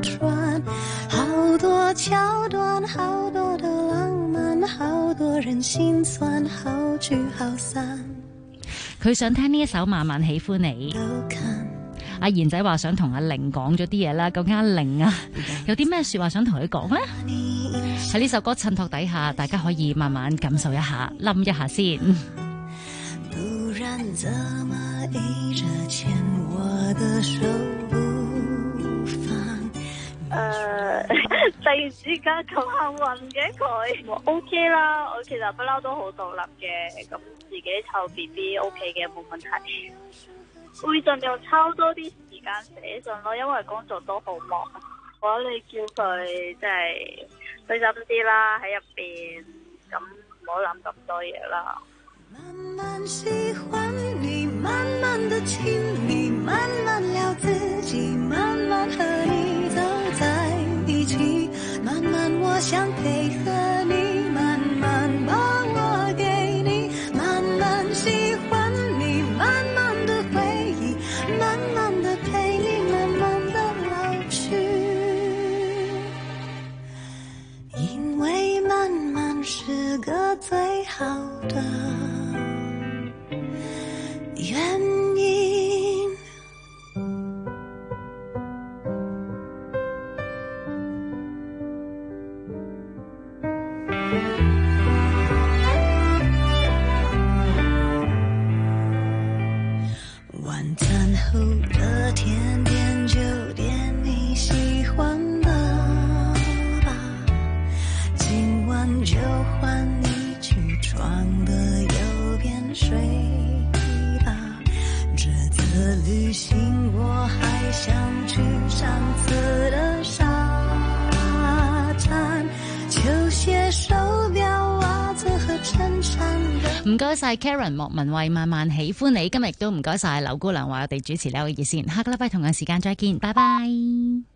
船，好多橋段，好多的浪漫，好多人心酸，好聚好散。 佢想聽呢一首《慢慢喜歡你》。阿賢仔話想同阿玲講咗啲嘢啦，究竟阿玲啊有啲咩說話想同佢講呢？喺呢首歌襯托底下，大家可以慢慢感受一下，冧一下先。 不然怎麼一直牽我的手不放？ 突然之間咁幸運嘅佢，我 OK 啦，我其實不嬲都好獨立嘅，咁自己湊 BB OK 嘅冇問題。會盡量抽多啲時間寫信咯，因為工作都好忙。我你叫佢即係細心啲啦，喺入邊咁唔好諗咁多嘢啦。 慢慢喜歡你，慢慢的親密，慢慢聊自己，慢慢和你走在一起，慢慢我想配合你，慢慢把我給你，慢慢喜歡你，慢慢的回憶，慢慢的陪你，慢慢的老去，因為慢慢是個最好的原因。晚餐後的甜點就點你喜歡的吧，今晚就換你去床的右邊睡吧，這次旅行我還想去上次的沙灘，球鞋手錶襪子和襯衫。 唔該晒 Karen 莫文蔚，慢慢喜歡你。今日亦都唔該晒劉姑娘為我哋主持呢個熱線，下個禮拜同樣時間再見，拜拜。